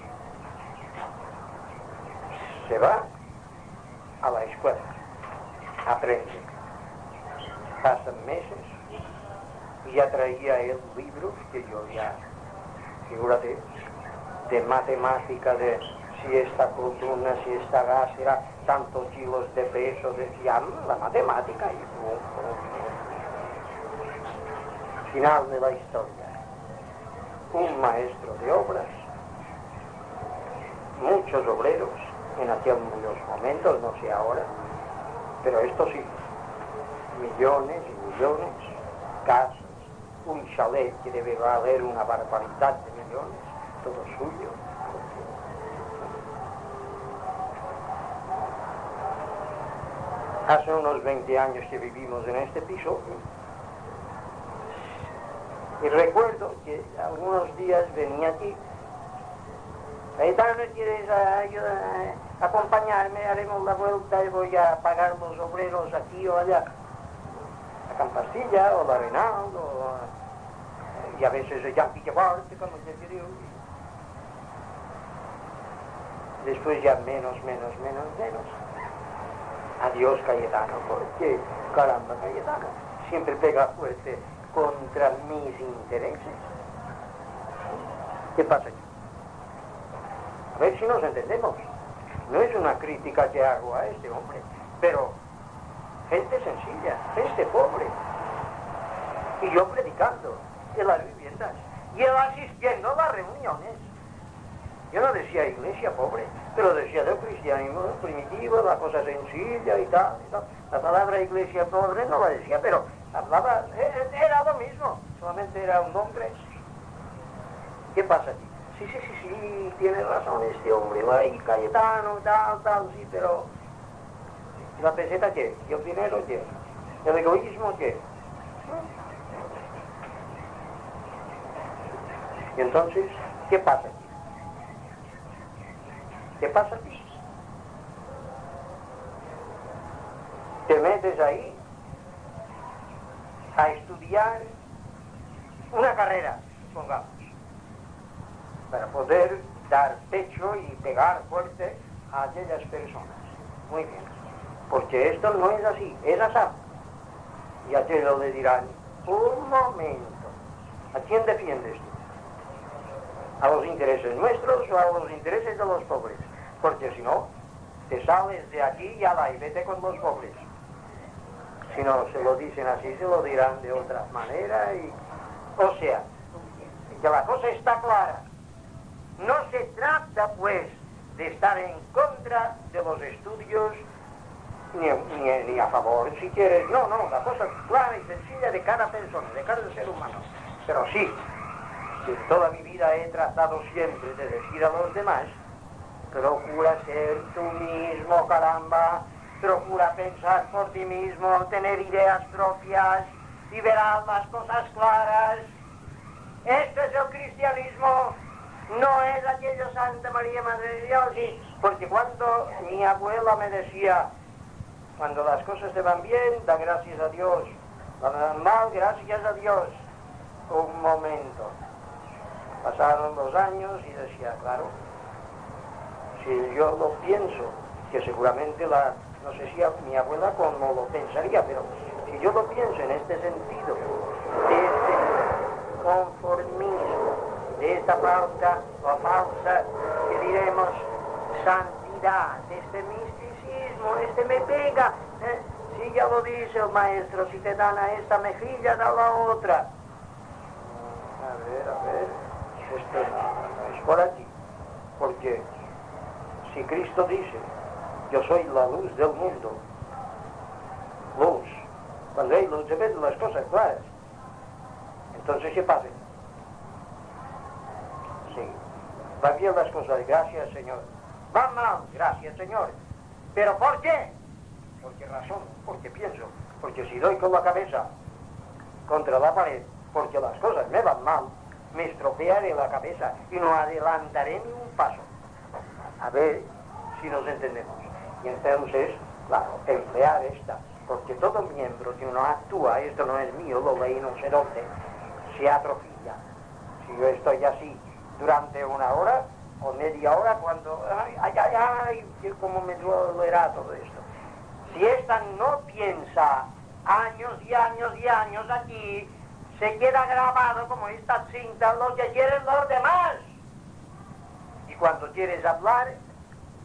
Se va a la escuela, aprende. Pasan meses y ya traía él libros que yo ya, figúrate, de matemática, de si esta columna, si esta gas era tantos kilos de peso, decían la matemática y final de la historia. Un maestro de obras, muchos obreros en aquellos momentos, no sé ahora, pero esto sí, millones y millones, casas, un chalet que debe valer una barbaridad de millones, todo suyo. Hace unos 20 años que vivimos en este piso y recuerdo que algunos días venía aquí. Cayetano, ¿quieres acompañarme? Haremos la vuelta y voy a pagar los obreros aquí o allá. A Campastilla o la Arenal y a veces a Yampiquebarte, como se diría. Después ya menos. Adiós, Cayetano, porque, caramba, Cayetano, siempre pega fuerte contra mis intereses. ¿Qué pasa aquí? A ver si nos entendemos. No es una crítica que hago a este hombre, pero gente sencilla, gente pobre. Y yo predicando en las viviendas, y él asistiendo a las reuniones. Yo no decía iglesia pobre, pero decía del cristianismo primitivo, la cosa sencilla y tal. La palabra iglesia pobre no la decía, pero hablaba, era lo mismo, solamente era un nombre. ¿Qué pasa aquí? Sí, tiene razón este hombre, ay, Cayetano, tal, sí, pero ¿la peseta qué? ¿Y el dinero qué? ¿El egoísmo qué? Y entonces, ¿qué pasa aquí? ¿Qué pasa aquí? Te metes ahí a estudiar una carrera, supongamos, para poder dar pecho y pegar fuerte a aquellas personas. Muy bien, porque esto no es así, es así. Y a aquellos le dirán, un momento, ¿a quién defiendes tú? ¿A los intereses nuestros o a los intereses de los pobres? Porque si no, te sales de aquí y ala, y vete con los pobres. Si no se lo dicen así, se lo dirán de otra manera. O sea, que la cosa está clara. No se trata, pues, de estar en contra de los estudios, ni a favor, si quieres. No, la cosa es clara y sencilla de cada persona, de cada ser humano. Pero sí, que toda mi vida he tratado siempre de decir a los demás, procura ser tú mismo, caramba, procura pensar por ti mismo, tener ideas propias y verás las cosas claras. Este es el cristianismo, no es aquello Santa María Madre de Dios, porque cuando mi abuela me decía, cuando las cosas te van bien, da gracias a Dios, cuando van mal, gracias a Dios. Un momento. Pasaron los años y decía, claro, si yo lo pienso, que seguramente no sé si mi abuela como lo pensaría, pero si yo lo pienso en este sentido, de este conformismo, de esta falsa, que diremos, santidad, de este misticismo, me pega, si ya lo dice el maestro, si te dan a esta mejilla, da la otra. A ver, esto no es por aquí, porque si Cristo dice, yo soy la luz del mundo, luz, cuando hay luz se ven las cosas claras, entonces ¿qué pasa? Sí, van bien las cosas, gracias Señor, van mal, gracias Señor, pero ¿por qué? Porque razón, porque pienso, porque si doy con la cabeza contra la pared, porque las cosas me van mal, me estropearé la cabeza y no adelantaré ni un paso. A ver si nos entendemos. Y entonces, claro, emplear esta, porque todo miembro que uno actúa, esto no es mío, lo leí no sé dónde, se atrofia. Si yo estoy así durante una hora o media hora, cuando, ay, cómo me dolerá todo esto. Si esta no piensa años y años aquí, se queda grabado como esta cinta lo que quieren los demás. Y cuando quieres hablar,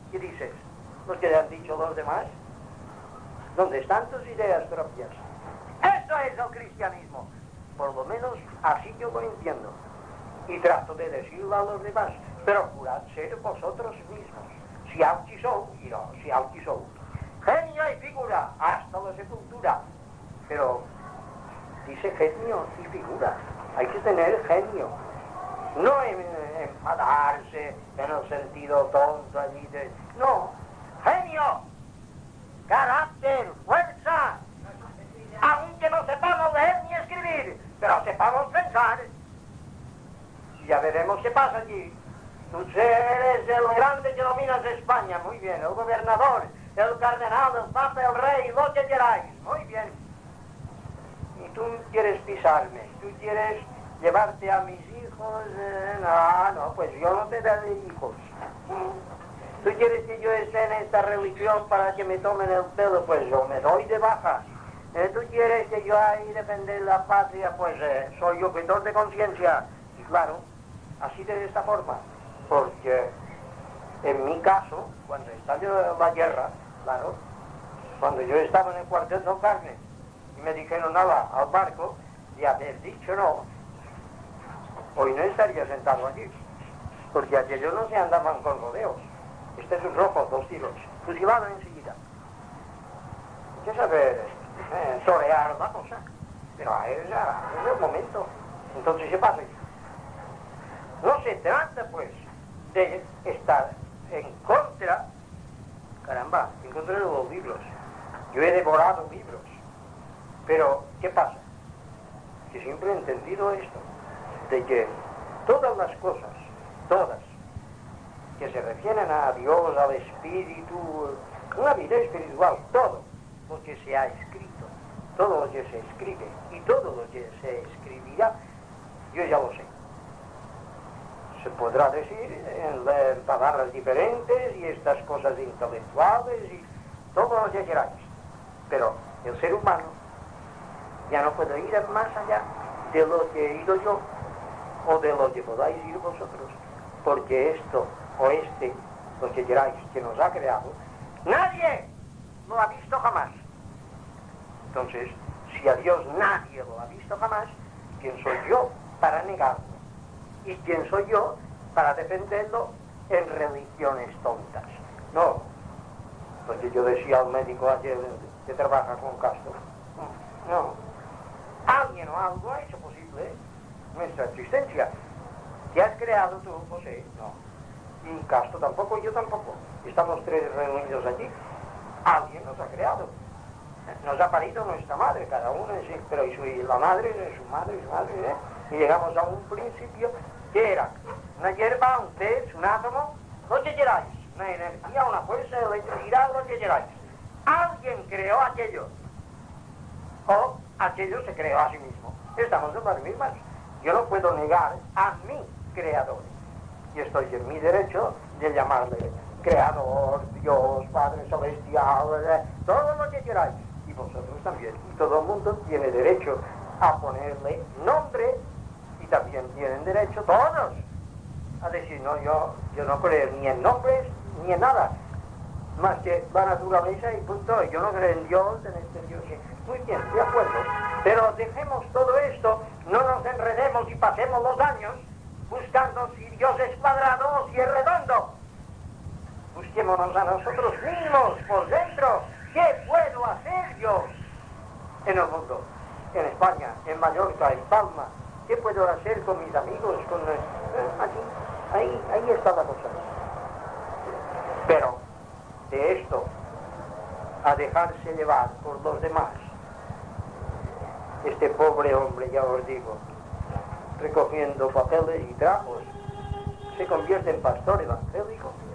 ¿Qué dices? ¿Los que han dicho los demás? ¿Dónde están tus ideas propias? Eso es el cristianismo. Por lo menos así yo lo entiendo. Y trato de decirlo a los demás. Procurad ser vosotros mismos. Si auchi sou, y no, si auchi sou. Genio y figura, hasta la sepultura. Pero dice genio y figura. Hay que tener genio. No enfadarse en el sentido tonto allí de... No, genio, carácter, fuerza. Aunque no sepamos leer ni escribir, pero sepamos pensar. Ya veremos qué pasa allí. Tú eres el grande que dominas España, muy bien, el gobernador, el cardenal, el papa, el rey, lo que queráis, muy bien. Y tú quieres pisarme, tú quieres llevarte a mis hijos, no, pues yo no te daré hijos. Tú quieres que yo esté en esta religión para que me tomen el pelo, pues yo me doy de baja. Tú quieres que yo ahí defender la patria, pues soy objetor de conciencia. Y claro, así de esta forma. Porque en mi caso, cuando estalló la guerra, claro, cuando yo estaba en el cuartel de Carmen y me dijeron nada al barco, de haber dicho no, hoy no estaría sentado aquí, porque aquellos no se andaban con rodeos. Este es un rojo, 2 tiros, fusilado enseguida. Hay que saber torear la cosa, pero es el momento. Entonces, ¿qué pasa? No se trata, pues, de estar en contra, caramba, en contra de los libros. Yo he devorado libros, pero ¿qué pasa? Que siempre he entendido esto, de que todas las cosas, todas, que se refieren a Dios, al espíritu, una vida espiritual, todo lo que se ha escrito, todo lo que se escribe y todo lo que se escribirá, yo ya lo sé. Se podrá decir en palabras diferentes y estas cosas intelectuales y todo lo que queráis. Pero el ser humano ya no puede ir más allá de lo que he ido yo o de lo que podáis ir vosotros. Porque esto o lo que queráis, que nos ha creado, nadie lo ha visto jamás. Entonces, si a Dios nadie lo ha visto jamás, ¿quién soy yo para negarlo? ¿Y quién soy yo para defenderlo en religiones tontas? No, porque yo decía al médico ayer que trabaja con Castro, no, alguien o algo ha hecho posible nuestra existencia. ¿Qué has creado tú, José? No, y Castro tampoco, yo tampoco. Estamos 3 reunidos aquí. Alguien nos ha creado. Nos ha parido nuestra madre, cada uno, pero la madre, su madre, y llegamos a un principio que era una hierba, un pez, un átomo, lo que queráis, una energía, una fuerza, electricidad, lo que queráis. Alguien creó aquello, o aquello se creó a sí mismo. Estamos en las mismas. Yo no puedo negar a mi creador, y estoy en mi derecho de llamarle creador, Dios, Padre Celestial, todo lo que queráis. Y vosotros también. Y todo el mundo tiene derecho a ponerle nombre, y también tienen derecho todos a decir, no, yo no creo ni en nombres ni en nada, más que la naturaleza y punto. Yo no creo en Dios, en este Dios. Muy bien, de acuerdo. Pero dejemos todo esto, no nos enredemos y pasemos los años buscando si Dios es cuadrado o si es redondo. Busquémonos a nosotros mismos por dentro. ¿Qué puedo hacer yo en el mundo? En España, en Mallorca, en Palma. ¿Qué puedo hacer con mis amigos? Ahí está la cosa. Pero de esto a dejarse llevar por los demás, este pobre hombre, ya os digo, recogiendo papeles y trapos, se convierte en pastor evangélico.